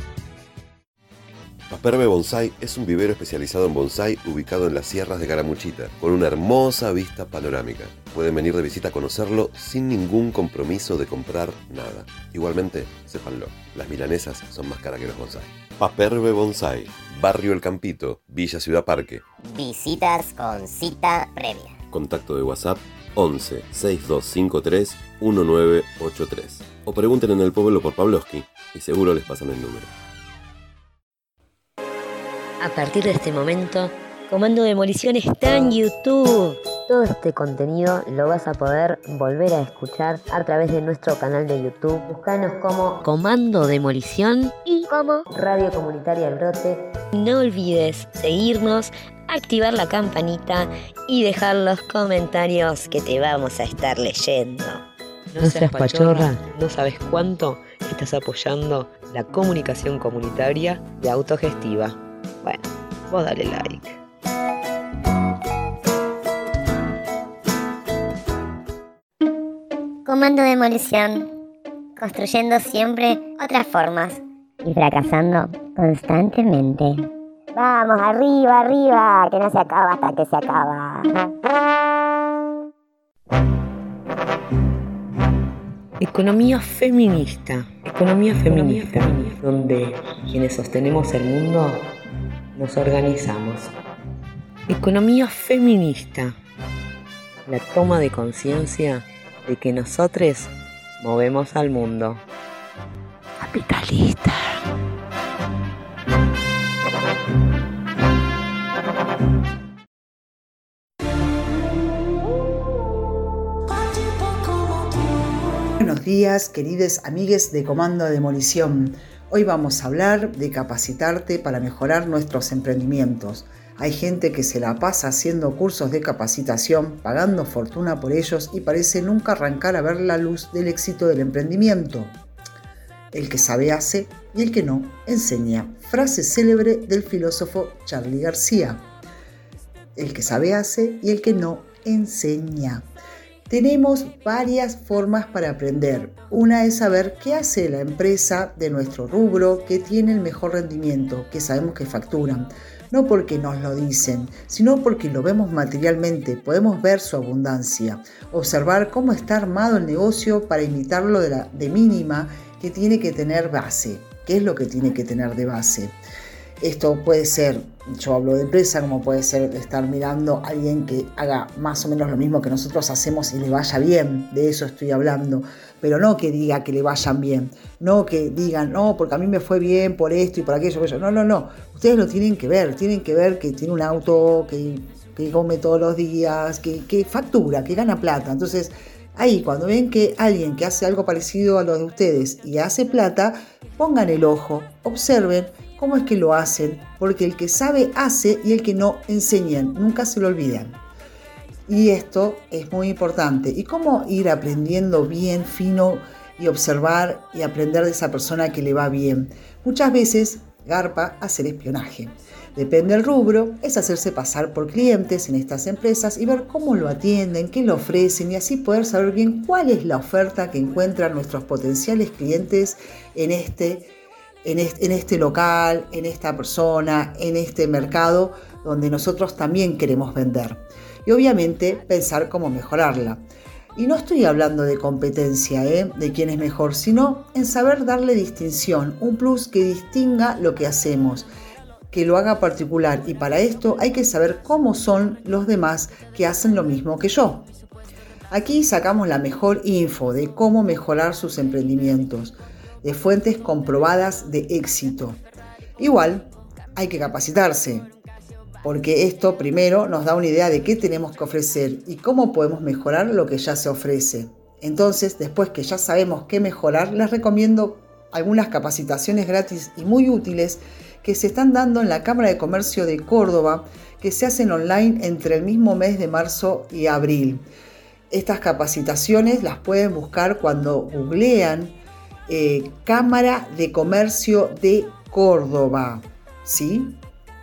Paperbe Bonsai es un vivero especializado en bonsai ubicado en las sierras de Calamuchita, con una hermosa vista panorámica. Pueden venir de visita a conocerlo sin ningún compromiso de comprar nada. Igualmente, sépanlo, las milanesas son más caras que los bonsai. Paperbe Bonsai, Barrio El Campito, Villa Ciudad Parque. Visitas con cita previa. Contacto de WhatsApp 11 6253 1983. O pregunten en el pueblo por Pavlovsky y seguro les pasan el número. A partir de este momento, Comando Demolición está en YouTube. Todo este contenido lo vas a poder volver a escuchar a través de nuestro canal de YouTube. Búscanos como Comando Demolición y como Radio Comunitaria El Brote. No olvides seguirnos, activar la campanita y dejar los comentarios que te vamos a estar leyendo. No seas pachorra, no sabes cuánto estás apoyando la comunicación comunitaria y autogestiva. Bueno, vos dale like. Comando Demolición, construyendo siempre otras formas y fracasando constantemente. Vamos, arriba, arriba, que no se acaba hasta que se acaba. Economía feminista, donde quienes sostenemos el mundo nos organizamos. Economía feminista, la toma de conciencia de que nosotros movemos al mundo. Capitalista. Buenos días, queridos amigues de Comando Demolición. Hoy vamos a hablar de capacitarte para mejorar nuestros emprendimientos. Hay gente que se la pasa haciendo cursos de capacitación, pagando fortuna por ellos y parece nunca arrancar a ver la luz del éxito del emprendimiento. El que sabe hace y el que no enseña. Frase célebre del filósofo Charly García. El que sabe hace y el que no enseña. Tenemos varias formas para aprender. Una es saber qué hace la empresa de nuestro rubro que tiene el mejor rendimiento, que sabemos que facturan. No porque nos lo dicen, sino porque lo vemos materialmente, podemos ver su abundancia, observar cómo está armado el negocio para imitarlo de mínima que tiene que tener base. ¿Qué es lo que tiene que tener de base? Esto puede ser, yo hablo de empresa, como puede ser estar mirando a alguien que haga más o menos lo mismo que nosotros hacemos y le vaya bien, de eso estoy hablando, pero no que diga que le vayan bien, no que digan, no, porque a mí me fue bien por esto y por aquello, no, ustedes lo tienen que ver que tiene un auto, que come todos los días, que factura, que gana plata. Entonces, ahí cuando ven que alguien que hace algo parecido a lo de ustedes y hace plata, pongan el ojo, observen cómo es que lo hacen, porque el que sabe hace y el que no enseñan, nunca se lo olvidan. Y esto es muy importante. ¿Y cómo ir aprendiendo bien, fino, y observar y aprender de esa persona que le va bien? Muchas veces garpa hacer espionaje. Depende del rubro, es hacerse pasar por clientes en estas empresas y ver cómo lo atienden, qué le ofrecen y así poder saber bien cuál es la oferta que encuentran nuestros potenciales clientes en este local, en esta persona, en este mercado donde nosotros también queremos vender. Y obviamente pensar cómo mejorarla. Y no estoy hablando de competencia, de quién es mejor, sino en saber darle distinción, un plus que distinga lo que hacemos, que lo haga particular. Y para esto hay que saber cómo son los demás que hacen lo mismo que yo. Aquí sacamos la mejor info de cómo mejorar sus emprendimientos, de fuentes comprobadas de éxito. Igual hay que capacitarse, porque esto primero nos da una idea de qué tenemos que ofrecer y cómo podemos mejorar lo que ya se ofrece. Entonces, después que ya sabemos qué mejorar, les recomiendo algunas capacitaciones gratis y muy útiles que se están dando en la Cámara de Comercio de Córdoba, que se hacen online entre el mismo mes de marzo y abril. Estas capacitaciones las pueden buscar cuando googlean Cámara de Comercio de Córdoba, ¿sí?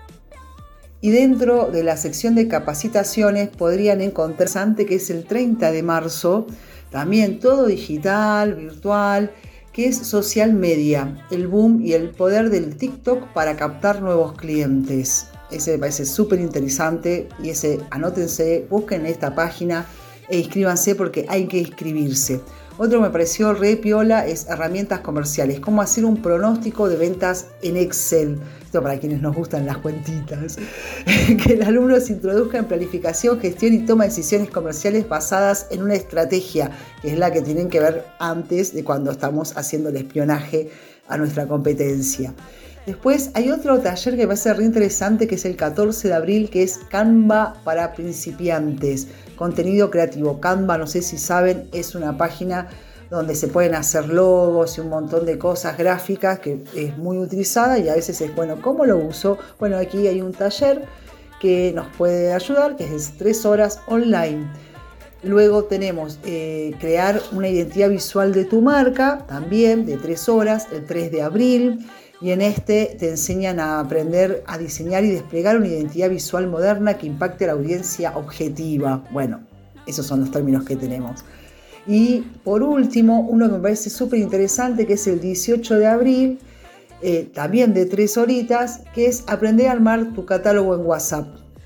Y dentro de la sección de capacitaciones podrían encontrar que es el 30 de marzo, también todo digital, virtual, que es social media, el boom y el poder del TikTok para captar nuevos clientes. Ese me parece súper interesante y anótense, busquen esta página e inscríbanse porque hay que inscribirse. Otro que me pareció re piola es herramientas comerciales, cómo hacer un pronóstico de ventas en Excel. Esto para quienes nos gustan las cuentitas. Que el alumno se introduzca en planificación, gestión y toma de decisiones comerciales basadas en una estrategia, que es la que tienen que ver antes de cuando estamos haciendo el espionaje a nuestra competencia. Después hay otro taller que va a ser re interesante, que es el 14 de abril, que es Canva para principiantes. Contenido creativo. Canva, no sé si saben, es una página donde se pueden hacer logos y un montón de cosas gráficas que es muy utilizada y a veces es, bueno, ¿cómo lo uso? Bueno, aquí hay un taller que nos puede ayudar, que es 3 horas online. Luego tenemos crear una identidad visual de tu marca, también de 3 horas, el 3 de abril. Y en te enseñan a aprender a diseñar y desplegar una identidad visual moderna que impacte a la audiencia objetiva. Bueno, esos son los términos que tenemos. Y por último, uno que me parece súper interesante, que es el 18 de abril, también de 3 horitas, que es aprender a armar tu catálogo en WhatsApp.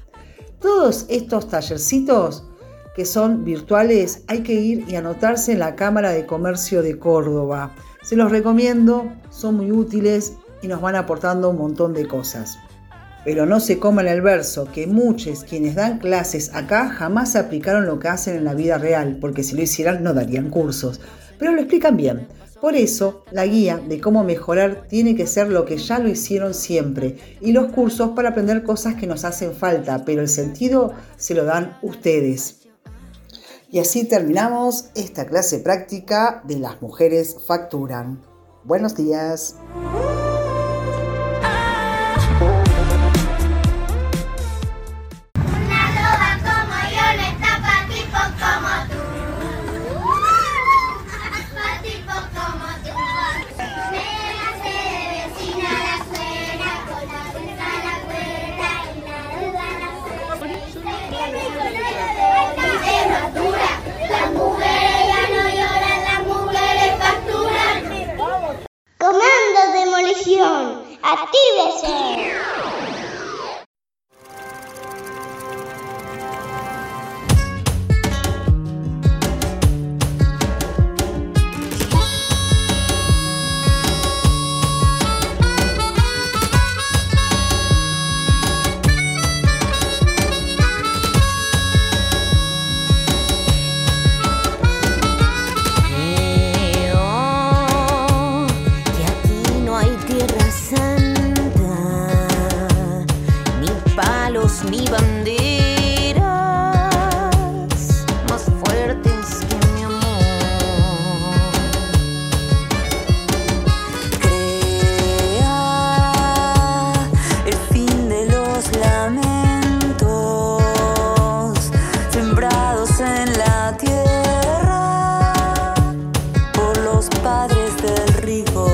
Todos estos tallercitos que son virtuales, hay que ir y anotarse en la Cámara de Comercio de Córdoba. Se los recomiendo, son muy útiles y nos van aportando un montón de cosas. Pero no se coman el verso, que muchos quienes dan clases acá jamás aplicaron lo que hacen en la vida real, porque si lo hicieran no darían cursos, pero lo explican bien. Por eso, la guía de cómo mejorar tiene que ser lo que ya lo hicieron siempre, y los cursos para aprender cosas que nos hacen falta, pero el sentido se lo dan ustedes. Y así terminamos esta clase práctica de Las mujeres facturan. Buenos días. Comando Demolición, actívese. Ni banderas más fuertes que mi amor. Crea el fin de los lamentos sembrados en la tierra por los padres del rigor.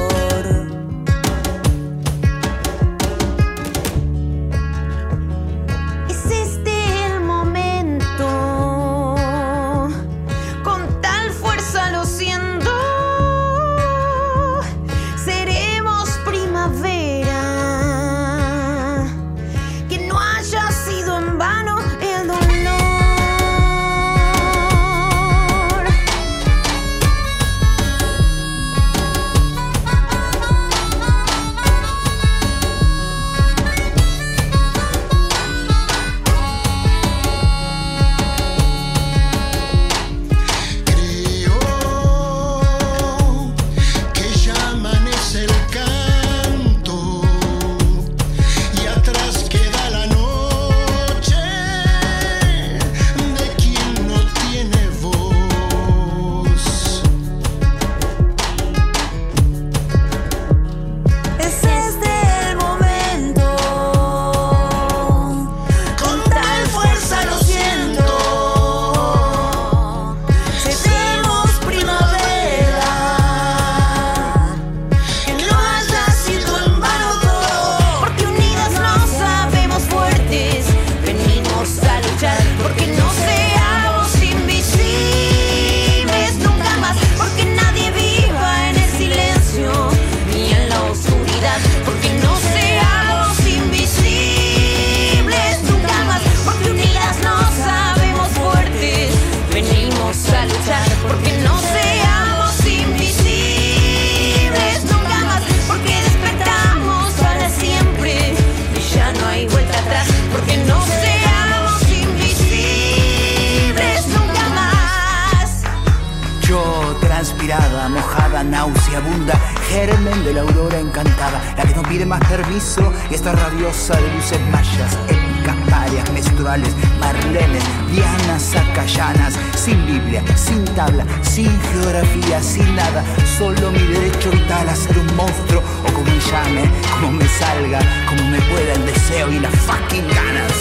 Mojada, nauseabunda, germen de la aurora encantada, la que no pide más permiso y está rabiosa de luces mayas, épicas, parias, menstruales, marlenes, dianas, acayanas, sin Biblia, sin tabla, sin geografía, sin nada, solo mi derecho vital a ser un monstruo, o como me llame, como me salga, como me pueda el deseo y las fucking ganas.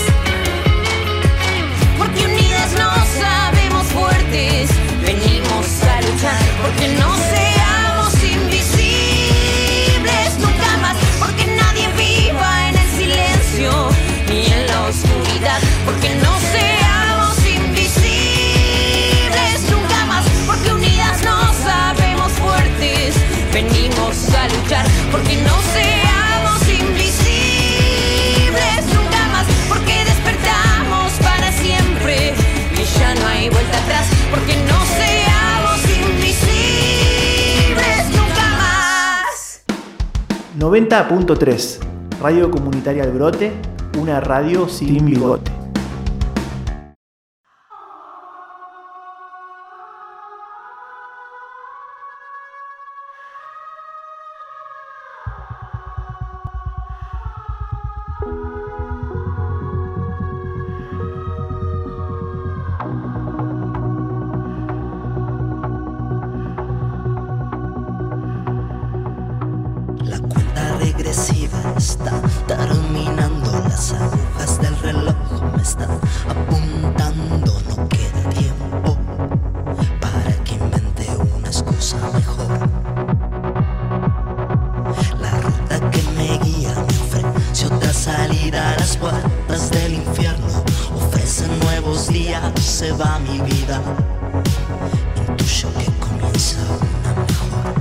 Porque unidas nos sabemos fuertes, venimos a luchar, porque no seamos invisibles nunca más, porque nadie viva en el silencio ni en la oscuridad, porque no seamos invisibles nunca más, porque unidas nos sabemos fuertes, venimos a luchar, porque no seamos invisibles nunca más, porque despertamos para siempre y ya no hay vuelta atrás, porque no seamos invisibles nunca más. 90.3 Radio Comunitaria El Brote, una radio sin bigote. está terminando, las agujas del reloj me están apuntando. No queda tiempo para que invente una excusa mejor. La ruta que me guía me ofrece otra salida a las puertas del infierno. Ofrece nuevos días, se va mi vida. Intuyo que comienza una mejor.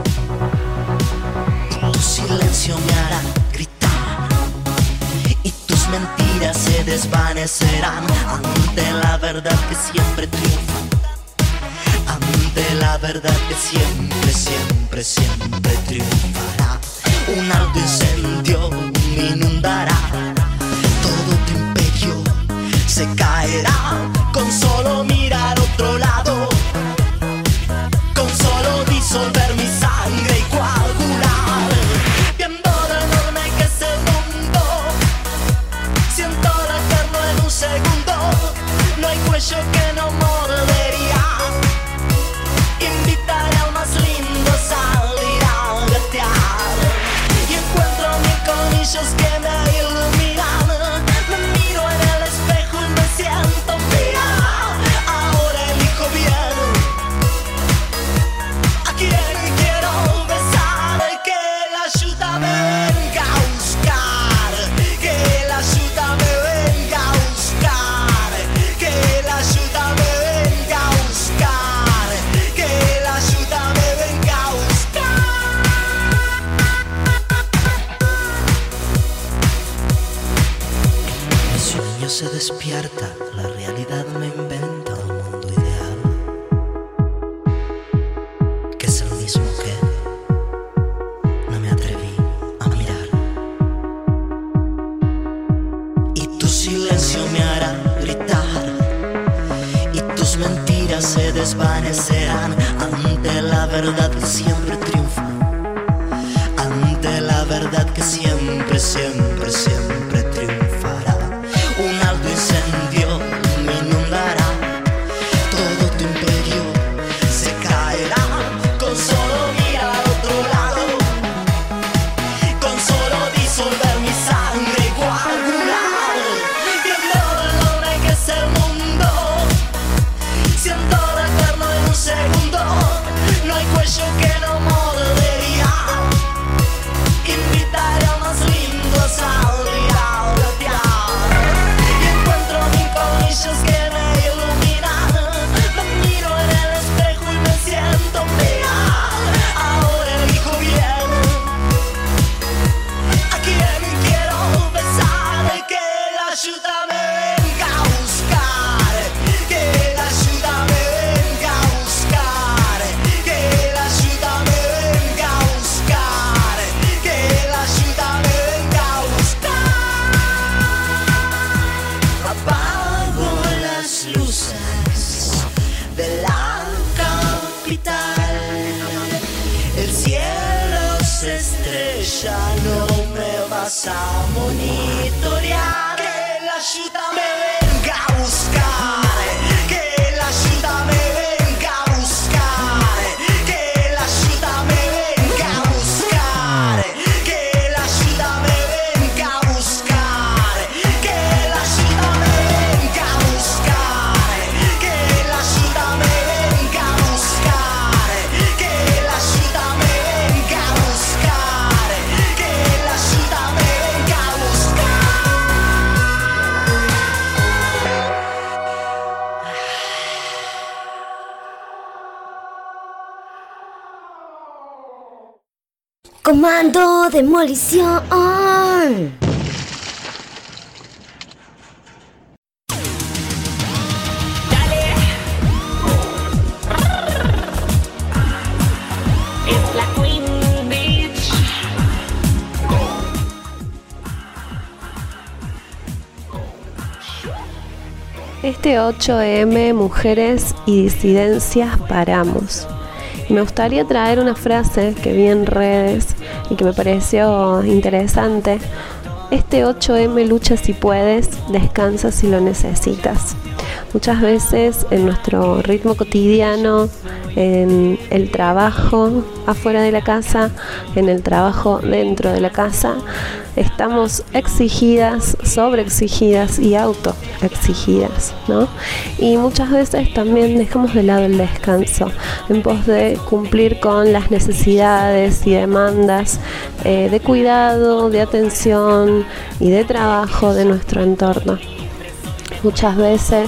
Y tu silencio me hará gritar, y tus mentiras se desvanecerán ante la verdad que siempre triunfa. Ante la verdad que siempre, siempre, siempre triunfará. Un alto incendio me inundará, todo tu imperio se caerá con solo mirar otro lado, con solo disolver mi sangre y coagular. Viendo lo enorme que es el mundo, siento retorno en un segundo. No hay cuello que no mordería. Invitaré al más lindo a salir a gatear, y encuentro mil colmillos que me iluminan. Me miro en el espejo y me siento fría. Ahora elijo bien a quién quiero besar. Que la ayuda me venga a buscar, que la ayuda me venga a buscar, que la ayuda me venga a buscar, que la ayuda me venga a buscar. Mi sueño se despierta, la realidad me inventa un mundo ideal, que es el mismo que no me atreví a mirar. Y tu silencio me hará gritar, y tus mentiras se desvanecerán ante la verdad que siempre triunfa. Ante la verdad que siempre, siempre, siempre triunfará. Un alto incendio me inundará, todo tu imperio se caerá con solo mirar a otro lado, con solo disolver mi sangre y coagular. Viendo lo enorme que es el mundo, siento retorno en un segundo. No hay cuello que no mordería. Invitaré al más lindo a salir a gatear, y encuentro mil colmillos que me iluminan. Me miro en el espejo y me siento fría. Ahora elijo bien a quién quiero besar. Que la ayuda me venga a buscar, que la ayuda me venga a buscar, que la ayuda me venga a buscar, que la ayuda me venga a buscar. Apago las luces de la capital, el cielo se estrella, no me vas a monitorear. Que la ayuda me venga a buscar, que la ayuda me venga a buscar, que la ayuda me venga a buscar, que la ayuda me venga a buscar, que la ayuda me venga a buscar, que la ayuda me venga a buscar, que la ayuda me venga a buscar, que la ayuda me venga a buscar. Comando Demolición. Es la Queen Beach. Este 8M, mujeres y disidencias, paramos. Y me gustaría traer una frase que vi en redes y que me pareció interesante. Este 8M lucha si puedes, descansa si lo necesitas. Muchas veces en nuestro ritmo cotidiano, en el trabajo afuera de la casa, en el trabajo dentro de la casa, estamos exigidas, sobreexigidas y autoexigidas, ¿no? Y muchas veces también dejamos de lado el descanso en pos de cumplir con las necesidades y demandas de cuidado, de atención y de trabajo de nuestro entorno. Muchas veces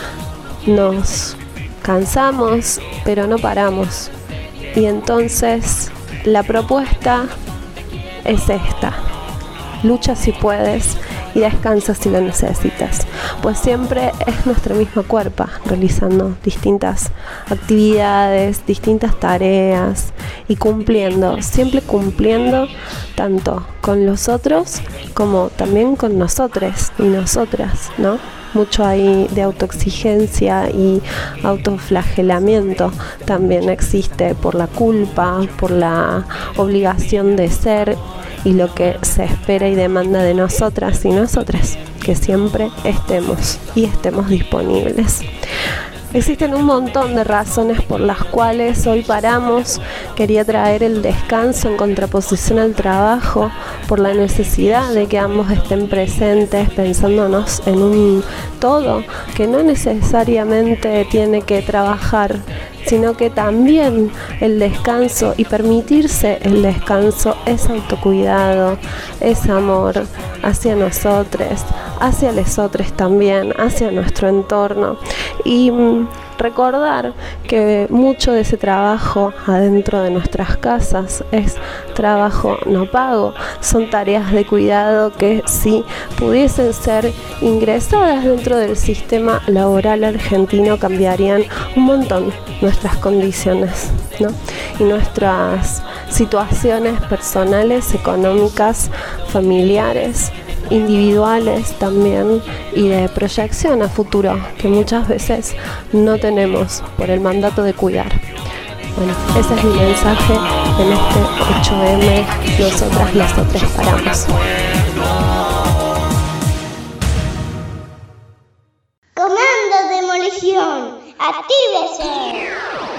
nos cansamos, pero no paramos. Y entonces la propuesta es esta: lucha si puedes y descansa si lo necesitas, pues siempre es nuestra misma cuerpo realizando distintas actividades, distintas tareas y siempre cumpliendo tanto con los otros como también con nosotros y nosotras, ¿no? Mucho hay de autoexigencia y autoflagelamiento también existe por la culpa, por la obligación de ser y lo que se espera y demanda de nosotras y nosotras, que siempre estemos disponibles. Existen un montón de razones por las cuales hoy paramos. Quería traer el descanso en contraposición al trabajo, por la necesidad de que ambos estén presentes, pensándonos en un todo que no necesariamente tiene que trabajar, sino que también el descanso y permitirse el descanso es autocuidado, es amor hacia nosotros, hacia los otros también, hacia nuestro entorno. Y recordar que mucho de ese trabajo adentro de nuestras casas es trabajo no pago, son tareas de cuidado que si pudiesen ser ingresadas dentro del sistema laboral argentino cambiarían un montón nuestras condiciones, ¿no? Y nuestras situaciones personales, económicas, familiares, individuales también, y de proyección a futuro que muchas veces no tenemos por el mandato de cuidar. Bueno, ese es mi mensaje en este 8M. Nosotras, nosotros paramos. Comando Demolición, actívese.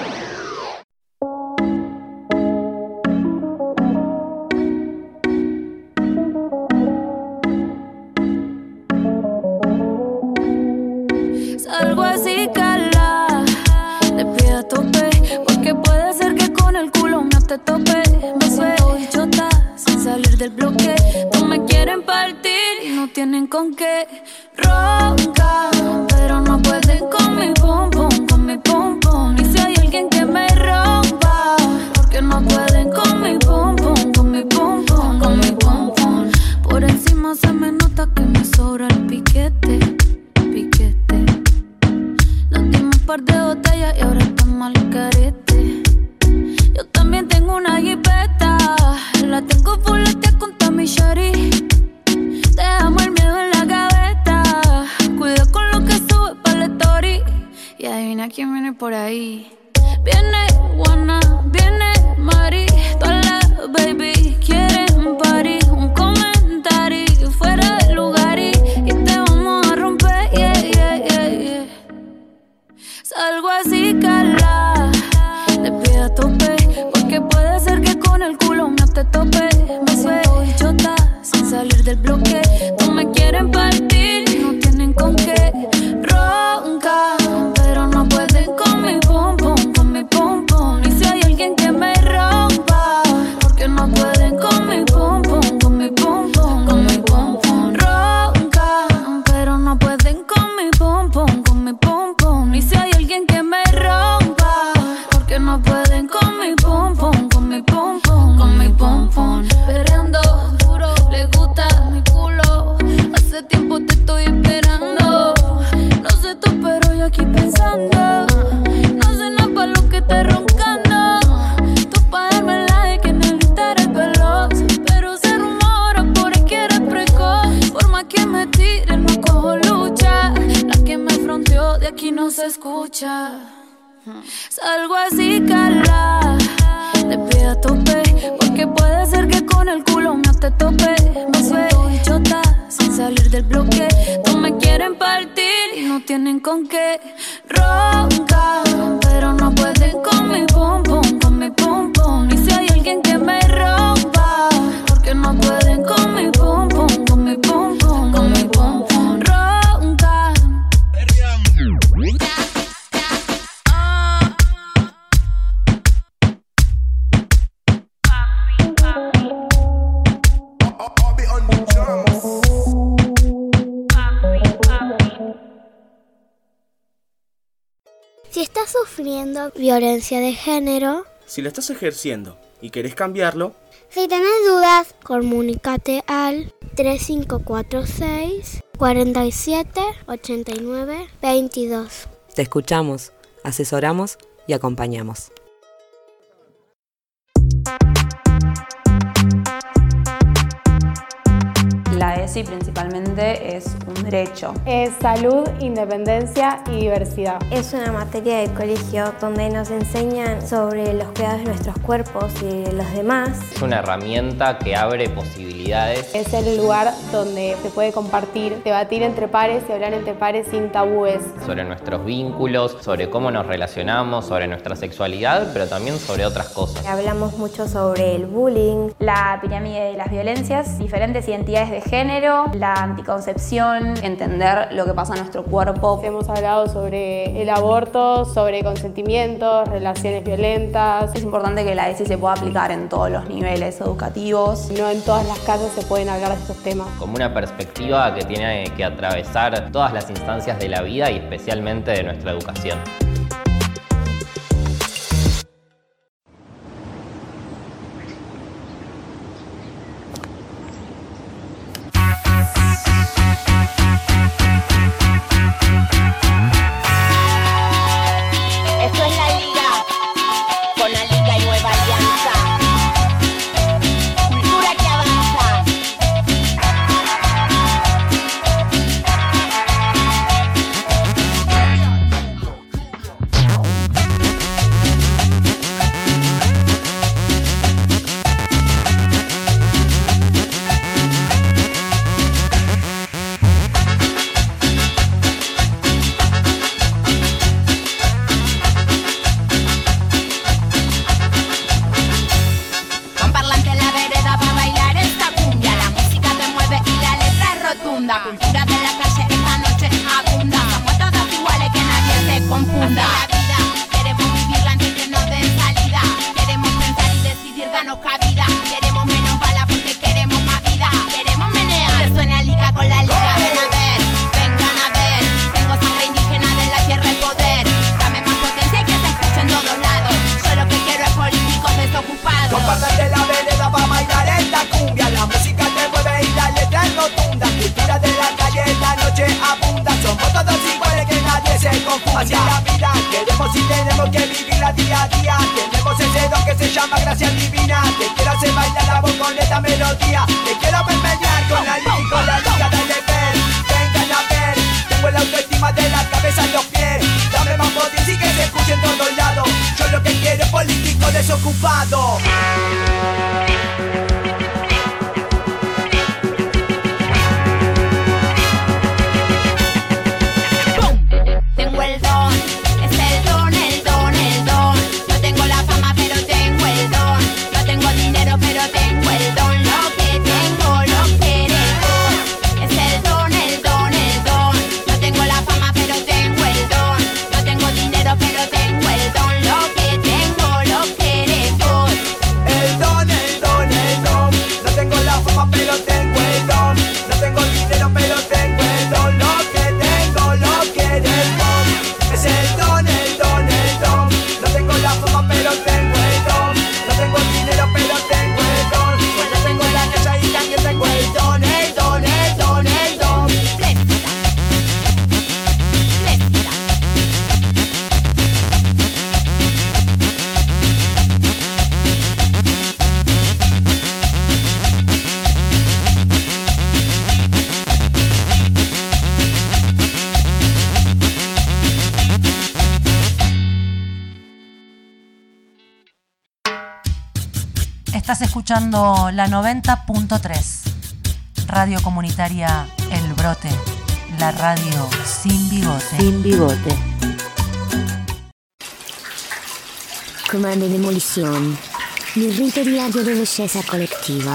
Salgo así, cala, te pido a tope, porque puede ser que con el culo no te tope. Me suelto y chota, sin salir del bloque. No me quieren partir y no tienen con qué. Roncan, pero no pueden con mi pum pum, con mi pum pum. Y si hay alguien que me rompa, porque no pueden con mi pum pum, con mi pum pum, con mi pum pum. Por encima se me nota que me sobra el piquete. Un par de botellas y ahora estamos al carete. Yo también tengo una jipeta, la tengo fuletea con Tommy Shari. Dejamos el miedo en la gaveta, cuida con lo que sube para la story. Y adivina quién viene por ahí. Viene Juana, viene Mari, todas las baby quieren un party, un comentario fuera del lugar y te vamos a romper, yeah, yeah, yeah, yeah. Salgo así, cala, te pido a tope, porque puede ser que con el culo no te tope. Me suelto y chota, sin salir del bloque. No me quieren partir y no tienen con qué. Ronca, pero no pueden con mi pum pum, con mi pum pum. Y si hay alguien que me rompa, porque no pueden con mi pum pum, con mi pum pum, con mi pum pum. Ronca, pero no pueden con mi pum pum, con mi pum pum. Y si hay alguien que me rompa, porque no pueden con mi pum pum, con mi pum pum, con mi pum pum. Perreando duro, le gusta mi culo. Hace tiempo te estoy esperando. No sé tú, pero yo aquí pensando. No sé nada pa' lo que te roncando. Tú pa' darme like en el Instagram veloz, pero se rumora por ahí que eres precoz. Por más que me tire, no cojo lucha. La que me fronteó de aquí no se escucha. Salgo así, cala, te pido a tope, porque puede ser que con el culo no te tope. Me suelto y chota, sin salir del bloque. No me quieren partir y no no tienen con qué roncar, pero no pueden con mi pum pum, con mi pum pum. Y si hay alguien que me rompa, porque no pueden con mi pum pum, con mi pum pum, con mi pum pum, roncar. Si estás sufriendo violencia de género, si lo estás ejerciendo y querés cambiarlo, si tenés dudas, comunícate al 3546 47 89 22. Te escuchamos, asesoramos y acompañamos. La ESI principalmente es un derecho. Es salud, independencia y diversidad. Es una materia del colegio donde nos enseñan sobre los cuidados de nuestros cuerpos y de los demás. Es una herramienta que abre posibilidades. Es el lugar donde se puede compartir, debatir entre pares y hablar entre pares sin tabúes. Sobre nuestros vínculos, sobre cómo nos relacionamos, sobre nuestra sexualidad, pero también sobre otras cosas. Hablamos mucho sobre el bullying, la pirámide de las violencias, diferentes identidades de género, la anticoncepción, entender lo que pasa en nuestro cuerpo. Hemos hablado sobre el aborto, sobre consentimientos, relaciones violentas. Es importante que la ESI se pueda aplicar en todos los niveles educativos. No en todas las casas se pueden hablar de estos temas. Como una perspectiva que tiene que atravesar todas las instancias de la vida y especialmente de nuestra educación. Así es la vida, queremos y tenemos que vivirla día a día. Tenemos ese don que se llama gracia divina. Te quiero hacer bailar a vos con esta melodía. Te quiero permear con la luz y con la liga. Dale ver, vengan a ver. Tengo la autoestima de la cabeza a los pies. Dame más potencia y que se escuche en todos lados. Yo lo que quiero es político desocupado. Tengo el don, es el don, el don, el don. No tengo la fama, pero tengo el don. No tengo dinero, pero tengo el don. Lo que tengo, lo queremos. Es el don, el don, el don. No tengo la fama, pero tengo el don. No tengo dinero, pero tengo el don. Lo que tengo, lo queremos. El don, el don, el don. No tengo la fama, pero tengo el don. No tengo dinero, pero tengo el don. Lo que tengo, lo queremos. Es el don, el don, el don. No tengo la fama, pero tengo el don. No tengo dinero, pero tengo el don. Pues no tengo la casa y también tengo el don, el don, el don, el don. Estás escuchando la 90.3, Radio Comunitaria El Brote, La radio sin bigote. Sin bigote. Comando Demolición. Mi rito diario de belleza colectiva.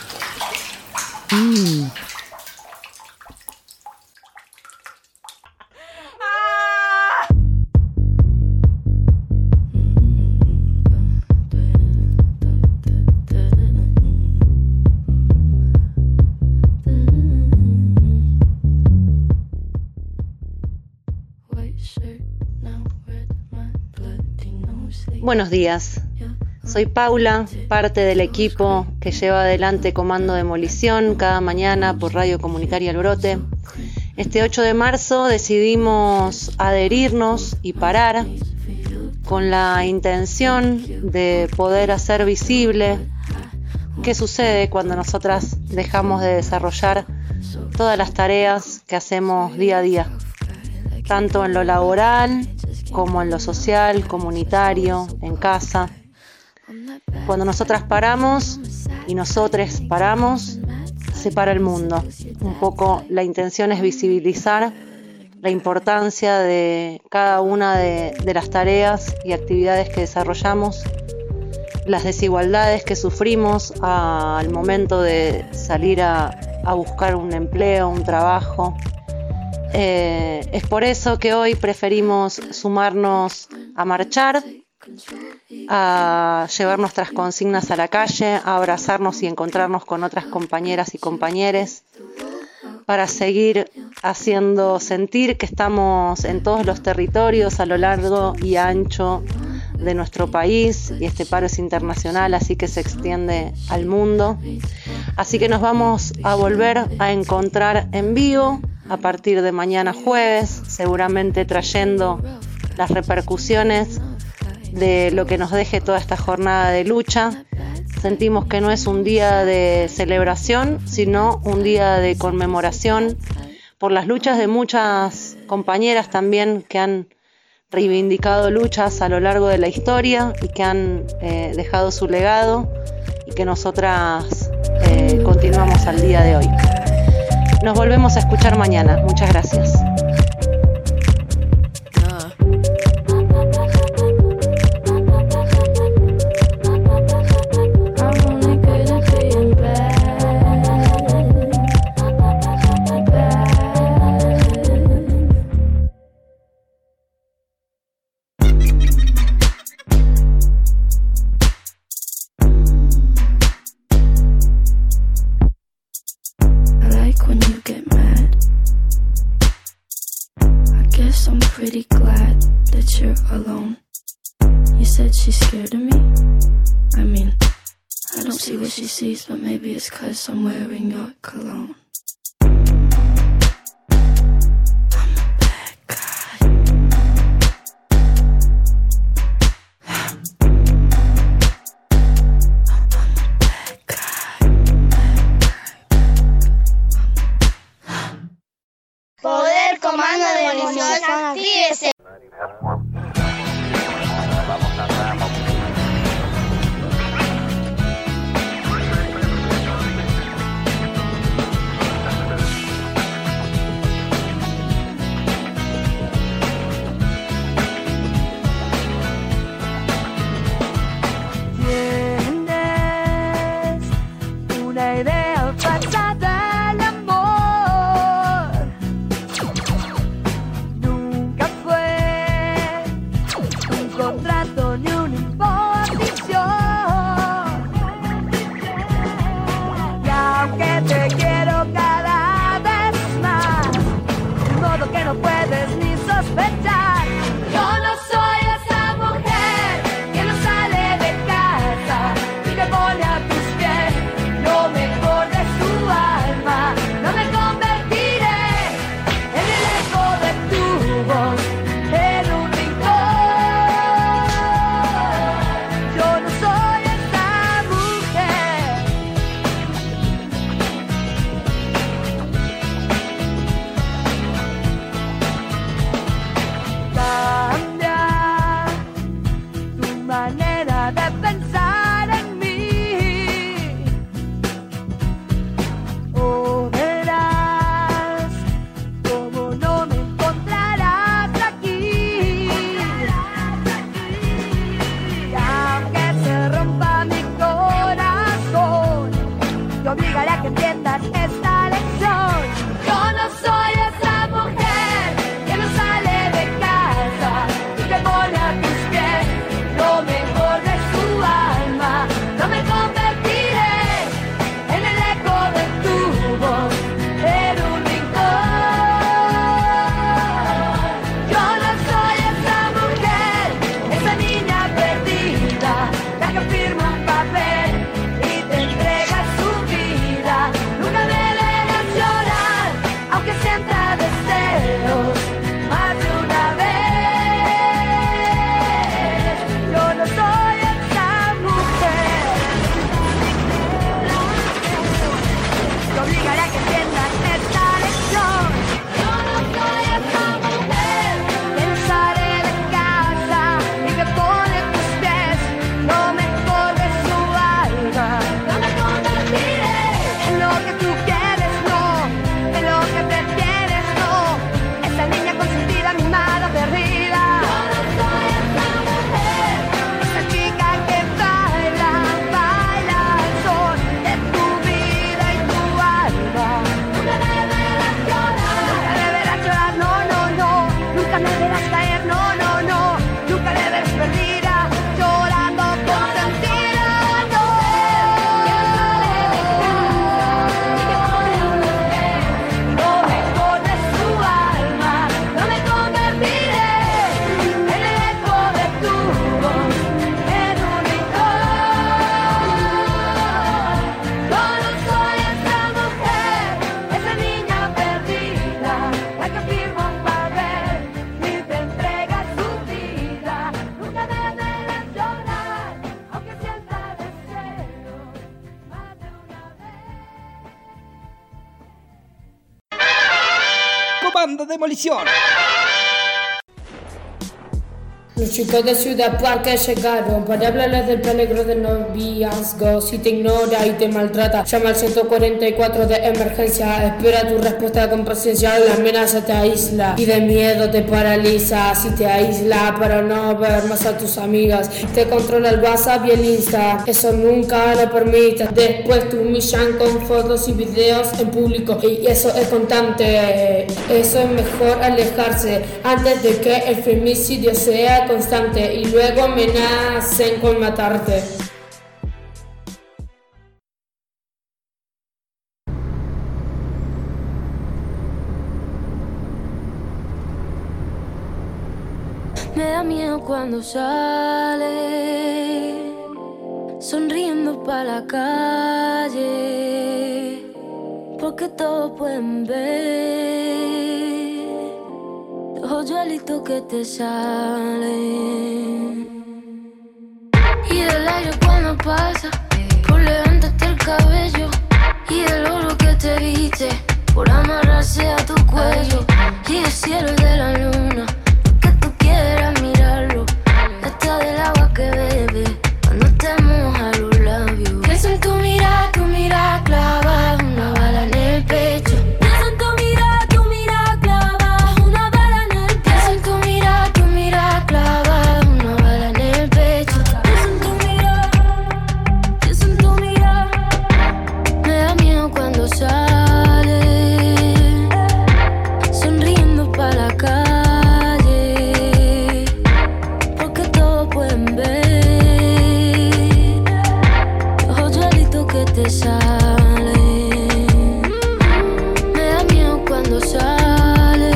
Buenos días, soy Paula, parte del equipo que lleva adelante Comando Demolición cada mañana por Radio Comunitaria El Brote. Este 8 de marzo decidimos adherirnos y parar con la intención de poder hacer visible qué sucede cuando nosotras dejamos de desarrollar todas las tareas que hacemos día a día, tanto en lo laboral como en lo social, comunitario, en casa. Cuando nosotras paramos y nosotres paramos, se para el mundo. Un poco la intención es visibilizar la importancia de cada una de las tareas y actividades que desarrollamos, las desigualdades que sufrimos al momento de salir a buscar un empleo, un trabajo. Es por eso que hoy preferimos sumarnos a marchar, a llevar nuestras consignas a la calle, a abrazarnos y encontrarnos con otras compañeras y compañeros para seguir haciendo sentir que estamos en todos los territorios a lo largo y ancho de nuestro país, y este paro es internacional, así que se extiende al mundo. Así que nos vamos a volver a encontrar en vivo a partir de mañana jueves, seguramente trayendo las repercusiones de lo que nos deje toda esta jornada de lucha. Sentimos que no es un día de celebración, sino un día de conmemoración por las luchas de muchas compañeras también que han reivindicado luchas a lo largo de la historia y que han dejado su legado y que nosotras continuamos al día de hoy. Nos volvemos a escuchar mañana. Muchas gracias. Pretty glad that you're alone. You said she's scared of me? I mean, I don't see what she sees, but maybe it's 'cause I'm wearing your cologne. Poder, comando, demolición, actívese. Tienes una idea pasada al amor. Nunca fue un contrato ni una imposición. Y aunque te quiero cada vez más, de modo que no puedes ni sospechar. Yo no soy esa mujer que no sale de casa y te pone a tus pies lo mejor de su alma. No me convertiré en el eco de tu voz en un rincón. Demolición. Los chicos de Ciudad Parque llegaron para hablarles del peligro del noviazgo. Si te ignora y te maltrata, llama al 144 de emergencia. Espera tu respuesta con paciencia. La amenaza te aísla y de miedo te paraliza. Si te aísla para no ver más a tus amigas, te controla el WhatsApp y el Insta. Eso nunca lo permitas. Después te humillan con fotos y videos en público y eso es constante. Eso es mejor alejarse antes de que el femicidio sea constante y luego amenacen con matarte. Me da miedo cuando sale, sonriendo pa' la calle, porque todos pueden ver los hoyuelitos que te salen. Y del aire cuando pasa, por levantarte el cabello, y del oro que te viste, por amarrarse a tu cuello, y el cielo y de la luna, que tú quieras mirarlo, hasta del agua que bebe, cuando te moja los labios. Pienso en tu mirada clavada, una bala en el pecho. Pienso en tu mirada clavada, una bala en el pecho. Pienso en tu mirada clavada, una bala en el pecho. Pienso en tu mirada, me da miedo cuando sale, sonriendo pa' la calle, porque todos pueden ver los hoyuelitos que te salen. Me da miedo cuando sale,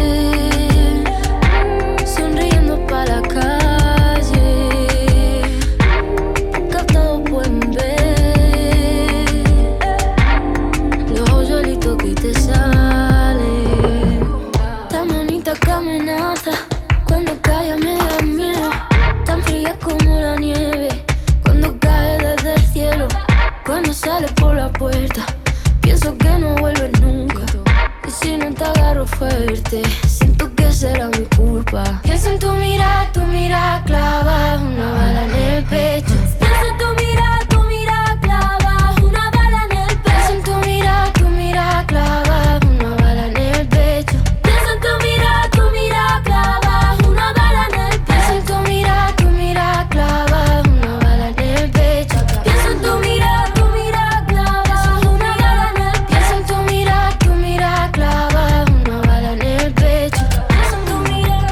sonriendo pa' la calle, porque todos pueden ver los hoyuelitos que te salen. Tan bonita que amenaza, cuando calla me da miedo. Tan fría como la nieve, cuando cae desde el cielo. Cuando sale por la puerta, pienso que no vuelve nunca. Y si no te agarro fuerte, siento que será mi culpa. Pienso en tu mirada clavada, una bala en el pecho. Pienso en tu mirada clavada, una bala en el pecho. Pienso en tu mirada clavada, una bala en el pecho. Pienso en tu mirada clavada, una bala en el pecho. Pienso en tu mirada clavada, una bala en el pecho. Pienso en tu mirada clavada, una bala en el pecho. Pienso en tu mirada clavada, una bala en el pecho. Pienso en tu mirada,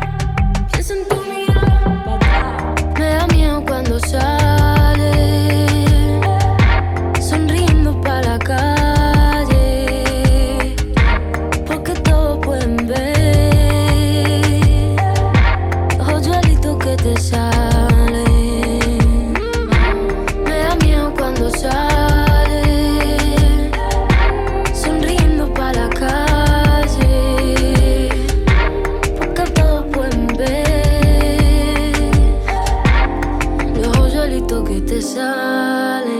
me da miedo cuando sale, sonriendo pa' la calle, porque todos pueden ver los hoyuelitos que te salen. Me da miedo cuando sale, sonriendo pa' la calle, porque todos pueden ver los hoyuelitos que te salen.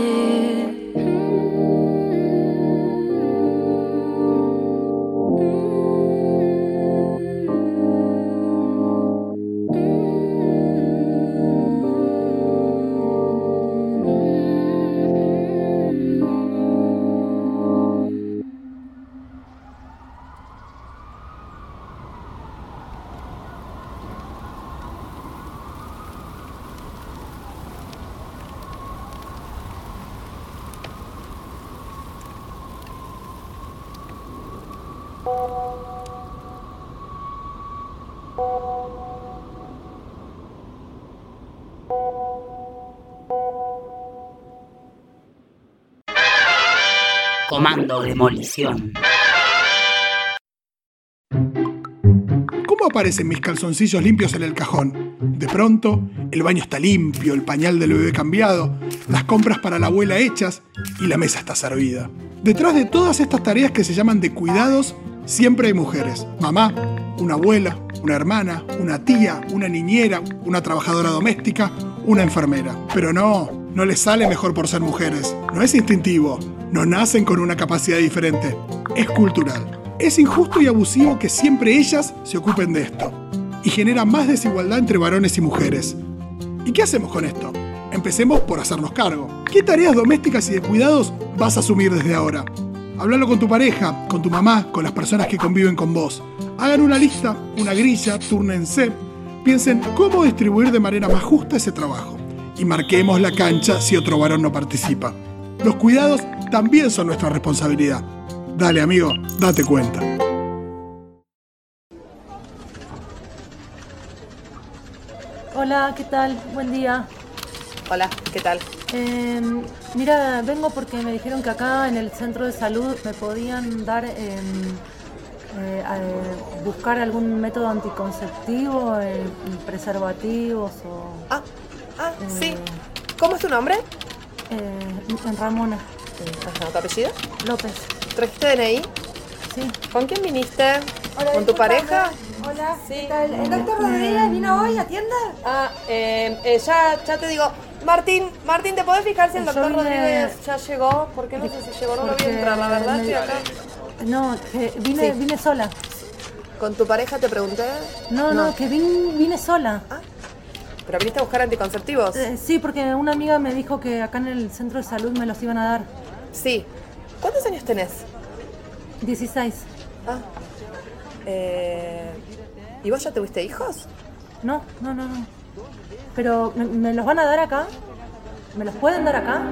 Comando Demolición. ¿Cómo aparecen mis calzoncillos limpios en el cajón? De pronto, el baño está limpio, el pañal del bebé cambiado, las compras para la abuela hechas y la mesa está servida. Detrás de todas estas tareas que se llaman de cuidados, siempre hay mujeres. Mamá, una abuela, una hermana, una tía, una niñera, una trabajadora doméstica, una enfermera. Pero no les sale mejor por ser mujeres. No es instintivo, no nacen con una capacidad diferente, es cultural. Es injusto y abusivo que siempre ellas se ocupen de esto, y genera más desigualdad entre varones y mujeres. ¿Y qué hacemos con esto? Empecemos por hacernos cargo. ¿Qué tareas domésticas y de cuidados vas a asumir desde ahora? Háblalo con tu pareja, con tu mamá, con las personas que conviven con vos. Hagan una lista, una grilla, túrnense. Piensen cómo distribuir de manera más justa ese trabajo. Y marquemos la cancha si otro varón no participa. Los cuidados también son nuestra responsabilidad. Dale, amigo, date cuenta. Hola, ¿qué tal? Buen día. Hola, ¿qué tal? Mira, vengo porque me dijeron que acá en el centro de salud me podían dar, buscar algún método anticonceptivo, preservativos o... Sí. ¿Cómo es tu nombre? Ramona. ¿Tu apellido? López. ¿Trajiste DNI? Sí. ¿Con quién viniste? Hola, ¿Con tu pareja? Hola, sí. ¿Qué tal? ¿El doctor Rodríguez vino hoy? ¿Atiende? Ya te digo. Martín, ¿te podés fijar si el doctor Rodríguez ya llegó? Porque no sé si llegó, no lo vi entrar, la verdad, estoy acá. No, que vine sola. ¿Con tu pareja te pregunté? No, que vine sola. ¿Pero viniste a buscar anticonceptivos? Sí, porque una amiga me dijo que acá en el centro de salud me los iban a dar. Sí. ¿Cuántos años tenés? 16. ¿Y vos ya tuviste hijos? No. Pero, ¿me los van a dar acá? ¿Me los pueden dar acá?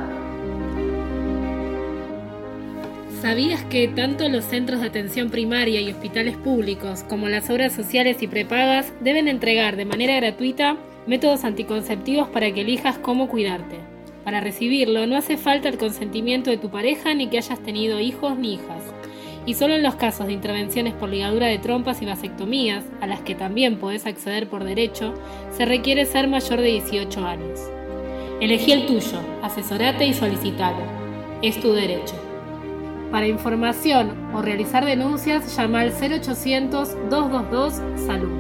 ¿Sabías que tanto los centros de atención primaria y hospitales públicos como las obras sociales y prepagas deben entregar de manera gratuita métodos anticonceptivos para que elijas cómo cuidarte? Para recibirlo no hace falta el consentimiento de tu pareja ni que hayas tenido hijos ni hijas. Y solo en los casos de intervenciones por ligadura de trompas y vasectomías, a las que también podés acceder por derecho, se requiere ser mayor de 18 años. Elegí el tuyo, asesorate y solicitalo. Es tu derecho. Para información o realizar denuncias, llama al 0800-222-SALUD.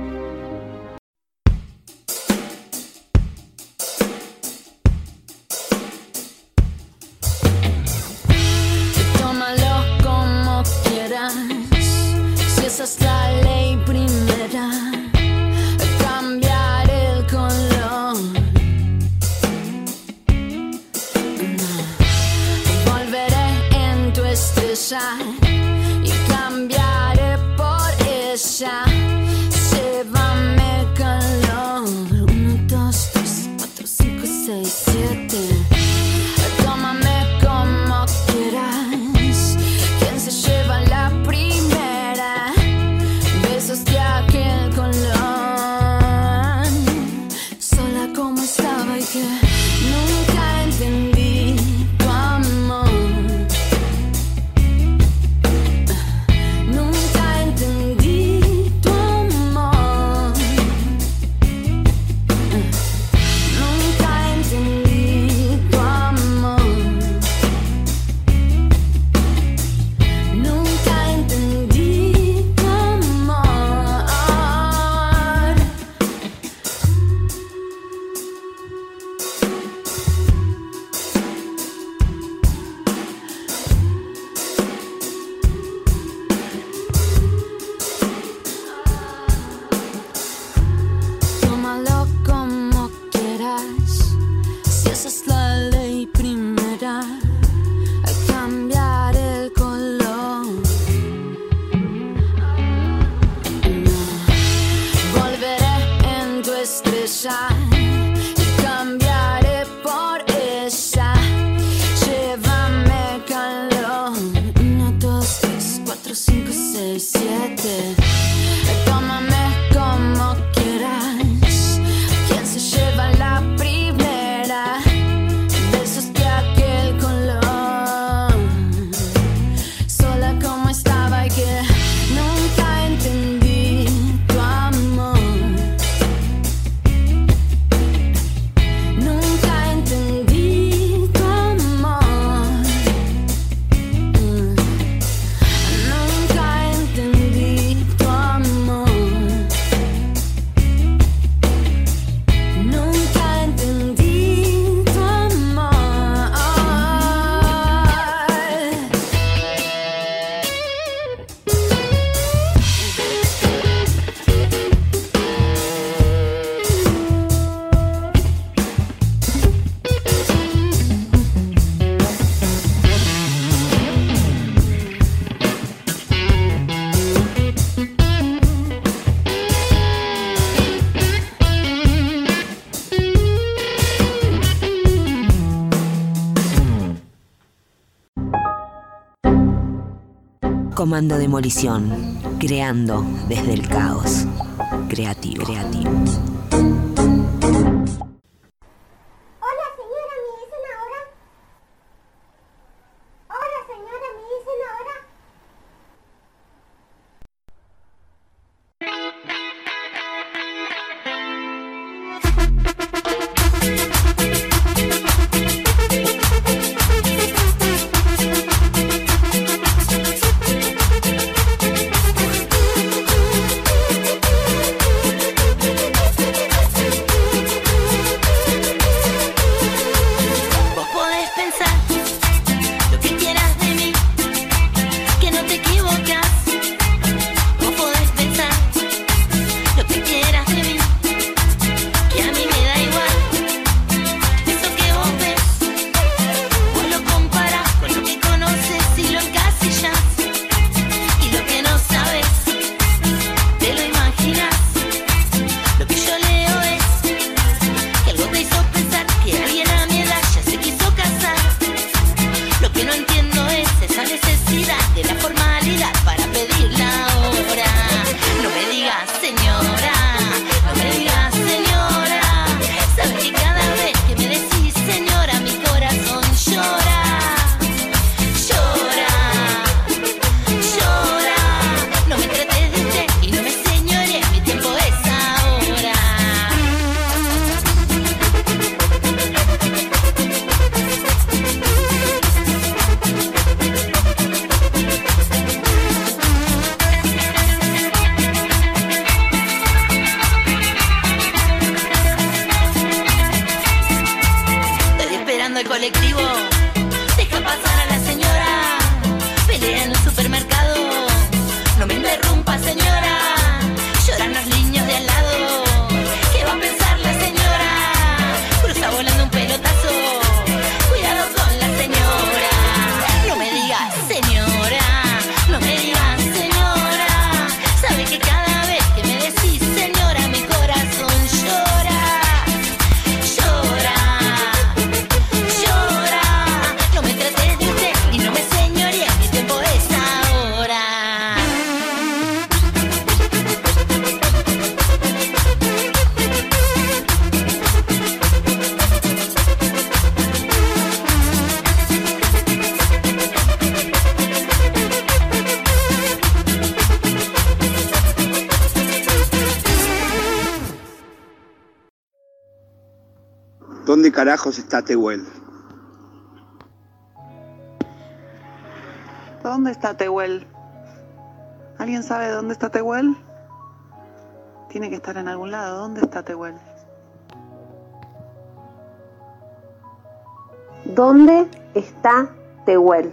Si esa es la ley primera, cambiar el color. Volveré en tu estrella y cambiaré por ella. Llévame calor. 1, 2, 3, 4, 5, 6, 7. Tómame como quieras. ¿Quién se lleva la primera? Besos de aquel color. Sola como estaba y que nunca entendí tu amor. Nunca entendí tu amor. Nunca entendí tu amor. Nunca entendí tu amor. Comando Demolición, creando desde el caos. Creativo. ¿Dónde carajos está Tehuel? ¿Dónde está Tehuel? ¿Alguien sabe dónde está Tehuel? Tiene que estar en algún lado. ¿Dónde está Tehuel? ¿Dónde está Tehuel?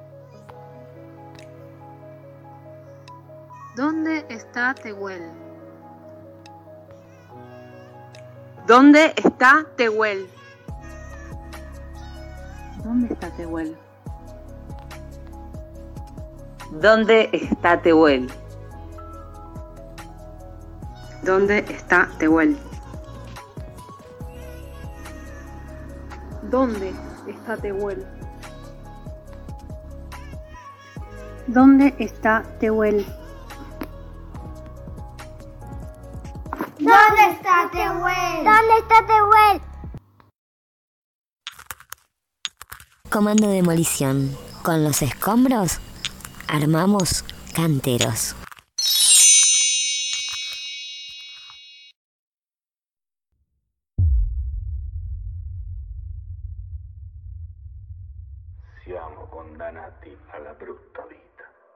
¿Dónde está Tehuel? ¿Dónde está Tehuel? ¿Dónde está Tehuel? ¿Dónde está Tehuel? ¿Dónde está Tehuel? ¿Dónde está Tehuel? ¿Dónde está Tehuel? ¿Dónde está Tehuel? ¿Dónde está Tehuel? Comando Demolición. Con los escombros armamos canteros. Siamo condannati alla brutta vita.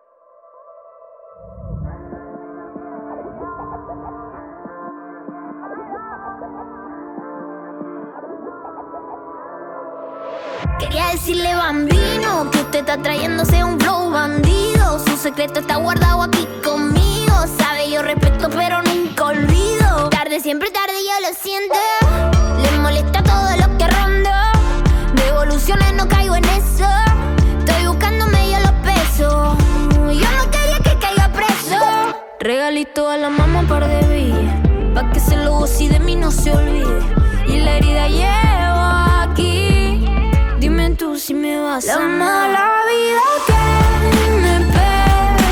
Quería decirle bambino que usted está trayéndose un flow bandido. Su secreto está guardado aquí conmigo. Sabe, yo respeto pero nunca olvido. Tarde, siempre tarde, yo lo siento. Le molesta todo lo que rondo. Devoluciones no caigo en eso. Estoy buscándome yo los pesos. Yo no quería que caiga preso. Regalito a la mamá un par de villas, pa' que se lo goce y de mí no se olvide. Y la herida llevo aquí. Dime tú si me vas a amar. La mala vida que me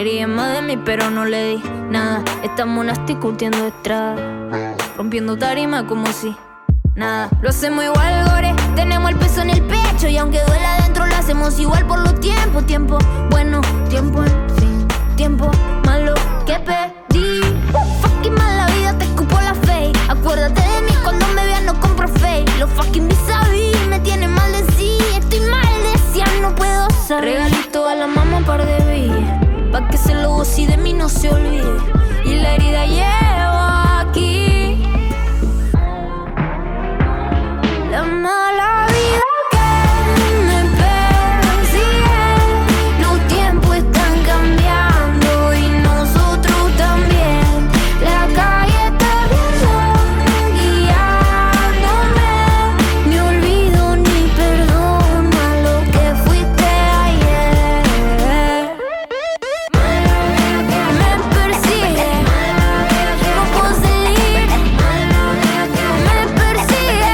Quería más de mí pero no le di nada. Estamos nasty curtiendo estrada, rompiendo tarima como si nada. Lo hacemos igual, gore, tenemos el peso en el pecho. Y aunque duela adentro lo hacemos igual por los tiempos. Tiempo bueno, tiempo al fin, tiempo malo que pedí. Fucking mal la vida, te escupo la fe. Acuérdate de mí cuando me veas, no compro fake. Los fucking vis-a-vis me tienen mal de sí. Estoy mal de sí, no puedo ser. Regalito a la mamá un par de billes, pa' que se lo goce y de mí no se olvide. Y la herida llevo aquí, la mala vida que me persigue. Los tiempos están cambiando y nosotros también. La calle está viendo, guiándome. Ni olvido ni perdona lo que fuiste ayer. Me persigue, no puedo salir. Me persigue.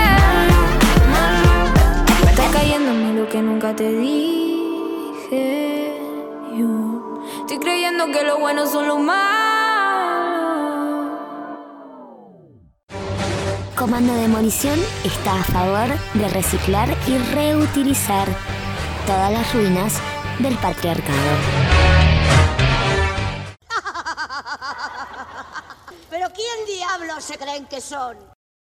Está cayendo en mí lo que nunca te dije. Yo estoy creyendo que lo bueno son lo malo. Comando Demolición está a favor de reciclar y reutilizar todas las ruinas del patriarcado. ¿Pero quién diablos se creen que son?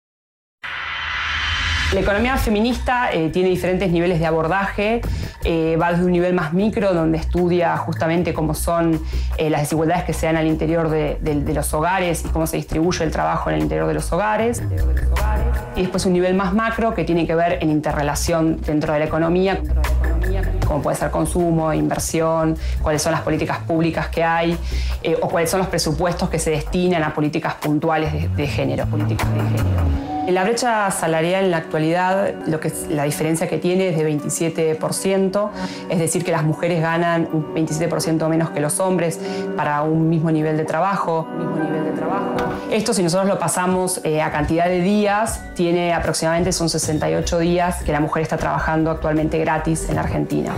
La economía feminista tiene diferentes niveles de abordaje. Va desde un nivel más micro, donde estudia justamente cómo son las desigualdades que se dan al interior de los hogares y cómo se distribuye el trabajo en el interior de los hogares. Y después un nivel más macro, que tiene que ver en interrelación dentro de la economía, como puede ser consumo, inversión, cuáles son las políticas públicas que hay, o cuáles son los presupuestos que se destinan a políticas puntuales de género. La brecha salarial en la actualidad, la diferencia que tiene es de 27%, es decir, que las mujeres ganan un 27% menos que los hombres para un mismo nivel de trabajo. Esto, si nosotros lo pasamos a cantidad de días, tiene aproximadamente, son 68 días que la mujer está trabajando actualmente gratis en la Argentina.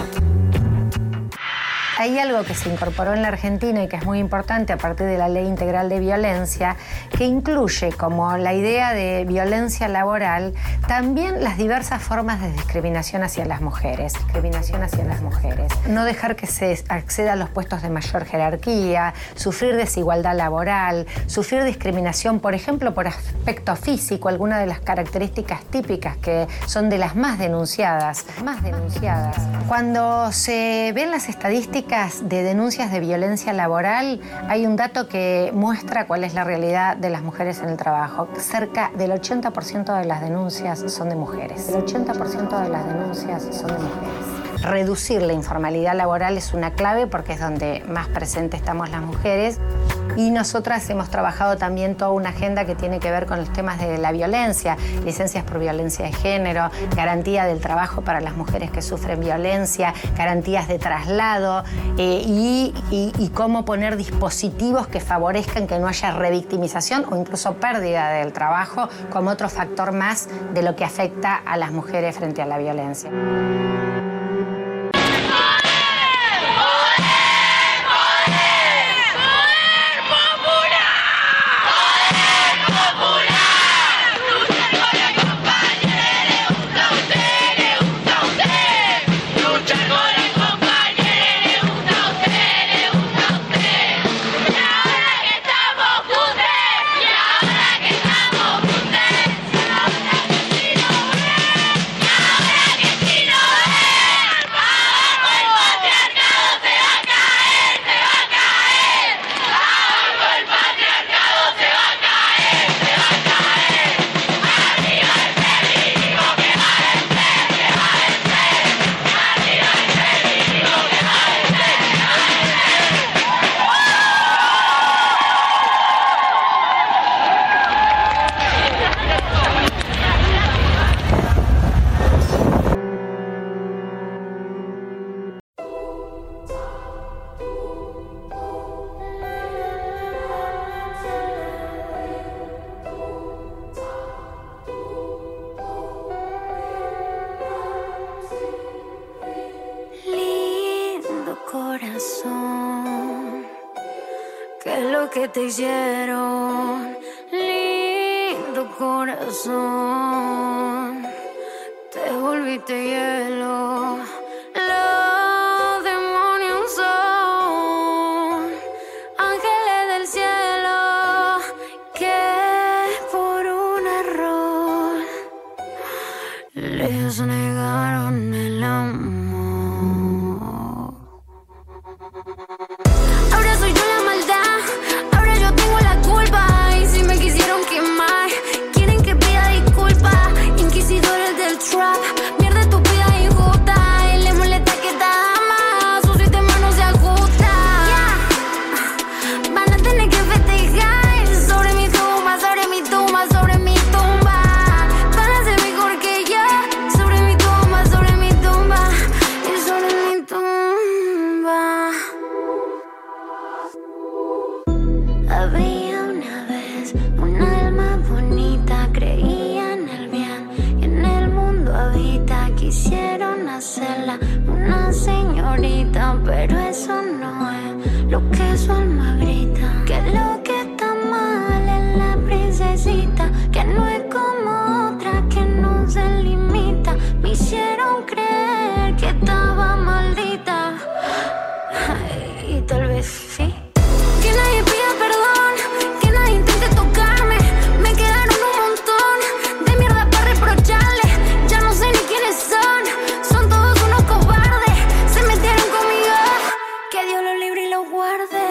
Hay algo que se incorporó en la Argentina y que es muy importante a partir de la Ley Integral de Violencia, que incluye como la idea de violencia laboral también las diversas formas de discriminación hacia las mujeres. No dejar que se acceda a los puestos de mayor jerarquía, sufrir desigualdad laboral, sufrir discriminación, por ejemplo, por aspecto físico, alguna de las características típicas que son de las más denunciadas. Cuando se ven las estadísticas de denuncias de violencia laboral, hay un dato que muestra cuál es la realidad de las mujeres en el trabajo. Cerca del 80% de las denuncias son de mujeres. Reducir la informalidad laboral es una clave porque es donde más presente estamos las mujeres. Y nosotras hemos trabajado también toda una agenda que tiene que ver con los temas de la violencia, licencias por violencia de género, garantía del trabajo para las mujeres que sufren violencia, garantías de traslado y cómo poner dispositivos que favorezcan que no haya revictimización o incluso pérdida del trabajo como otro factor más de lo que afecta a las mujeres frente a la violencia. lo que te hicieron, lindo corazón. Te volviste hielo. Los demonios son ángeles del cielo que por un error les negaron el amor. Ahora soy yo la maldad, ahora yo tengo la culpa. Y si me quisieron quemar, quieren que pida disculpas. Inquisidores del trap, mierda estúpida e injusta. Y les molesta que te ama, su sistema no se ajusta. Van a tener que festejar sobre mi tumba, sobre mi tumba, sobre mi tumba. Van a ser mejor que yo, sobre mi tumba, sobre mi tumba. Y sobre mi tumba. Había una vez un alma bonita, creía en el bien y en el mundo habita. Quisieron hacerla una señorita, pero eso no es lo que su alma grita. Que lo que está mal es la princesita, que no es como otra, que no se limita. Me hicieron creer que estaba maldita. Ay, y tal vez sí. Que nadie pida perdón, que nadie intente tocarme. Me quedaron un montón de mierda para reprocharle. Ya no sé ni quiénes son, son todos unos cobardes. Se metieron conmigo, que Dios los libre y los guarde.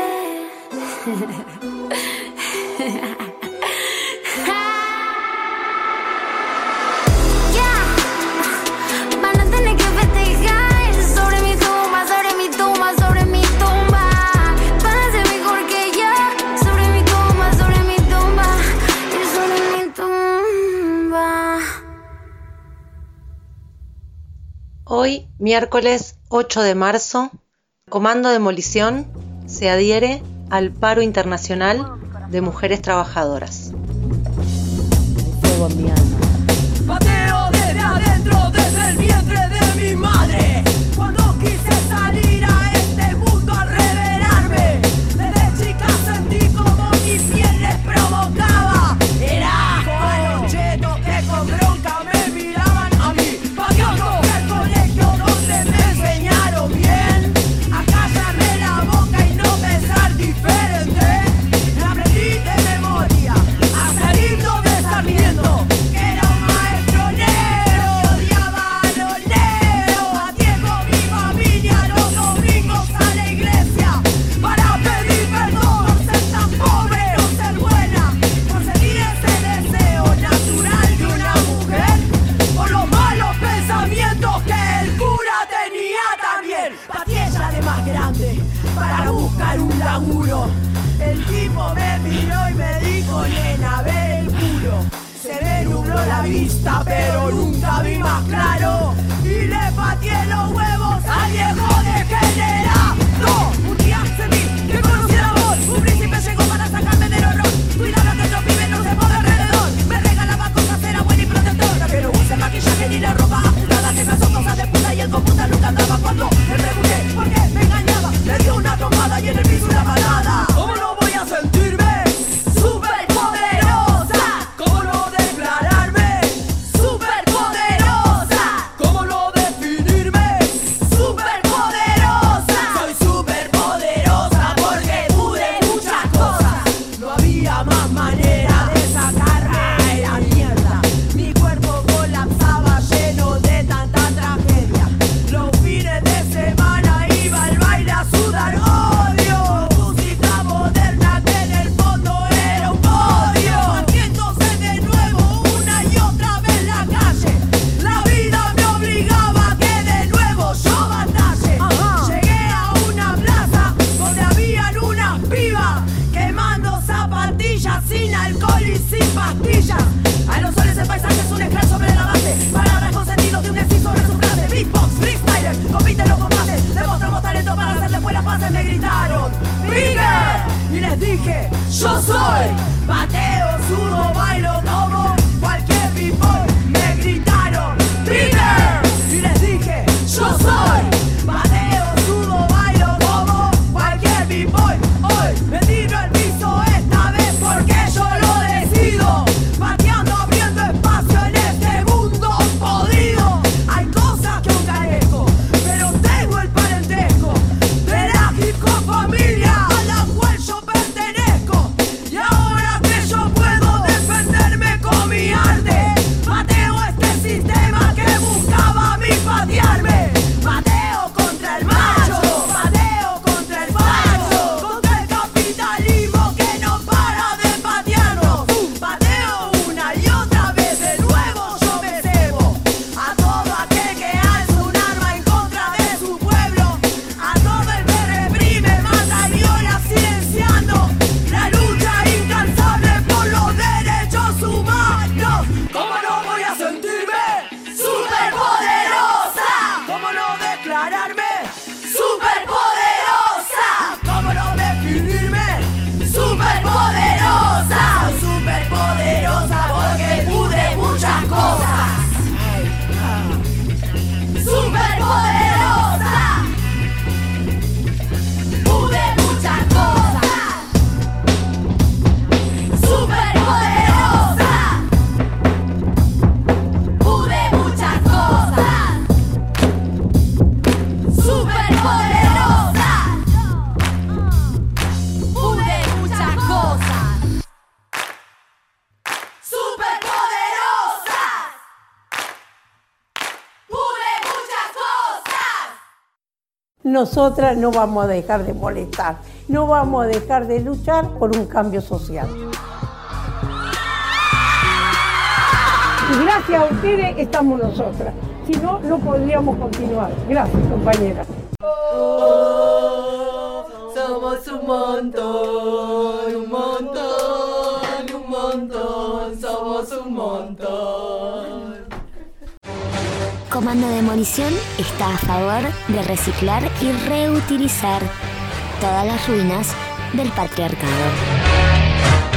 Van a tener que festejar sobre mi tumba, sobre mi tumba, sobre mi tumba. Van a ser mejor que yo, sobre mi tumba, sobre mi tumba. Y sobre mi tumba. Hoy, miércoles 8 de marzo, Comando Demolición se adhiere al paro internacional de mujeres trabajadoras. Pateo desde adentro, desde el vientre de mi madre. Cuando quise salir a este mundo a revelarme, desde chica sentí como mi piel les provocaba. Era con chetos que con bronca me miraban a mí. Pagando el colegio donde me enseñaron bien a callarme la boca y no pensar diferente. Aprendí de memoria a salirlo de Sarmiento, que era un maestro negro, odiaba a los negros. Atiendo mi familia los domingos a la iglesia para pedir perdón por ser tan pobre o ser buena, por seguir ese deseo natural de una mujer, por los malos pensamientos que el cura tenía también. Pateé ya de más grande para buscar un laburo. El tipo me miró y me dijo: nena, ve el culo. Se me nubló la vista, pero nunca vi más claro. Y le pateé los huevos al viejo degenerado. Un día sentí que conocí el amor. Un príncipe llegó para sacarme del horror. Cuidaba que otro pibe no se ponga alrededor. Me regalaba cosas, era buena y protectora. Pero use maquillaje ni la ropa ajustada. Que esas son cosas de puta y el computa nunca andaba. Cuando le pregunté por qué me engañaba, me dio una trompada y en el piso una balada. ¿Cómo no voy a sentirme súper poderosa? ¿Cómo no declararme súper poderosa? ¿Cómo no definirme súper poderosa? Soy súper poderosa porque pude muchas cosas. No había más manera de sacarme la mierda. Mi cuerpo colapsaba lleno de tanta tragedia. Los fines de semana iba al baile a sudar odio. Música moderna que en el fondo era un odio. Batiéndose de nuevo una y otra vez la calle. La vida me obligaba a que de nuevo yo batalle. Llegué a una plaza donde habían unas pibas quemando zapatillas sin alcohol y sin pastillas. A los soles el paisaje es un scratch sobre la base. Palabras con sentido de un exceso sobre su frase. Beatbox, freestyler, compiten los combates. Demostramos talento para hacer después las pases. Me gritaron ¡Bigger! Y les dije: yo soy bateo, sudo, bailo como cualquier b-boy. Me gritaron ¡Bigger! Y les dije: yo soy bateo, sudo, bailo como cualquier b-boy. Hoy me tiro al piso nosotras no vamos a dejar de molestar, no vamos a dejar de luchar por un cambio social. Y gracias a ustedes estamos nosotras, si no, no podríamos continuar. Gracias, compañeras. Somos un montón, un montón, un montón, somos un montón. Comando Demolición está a favor de reciclar y reutilizar todas las ruinas del patriarcado.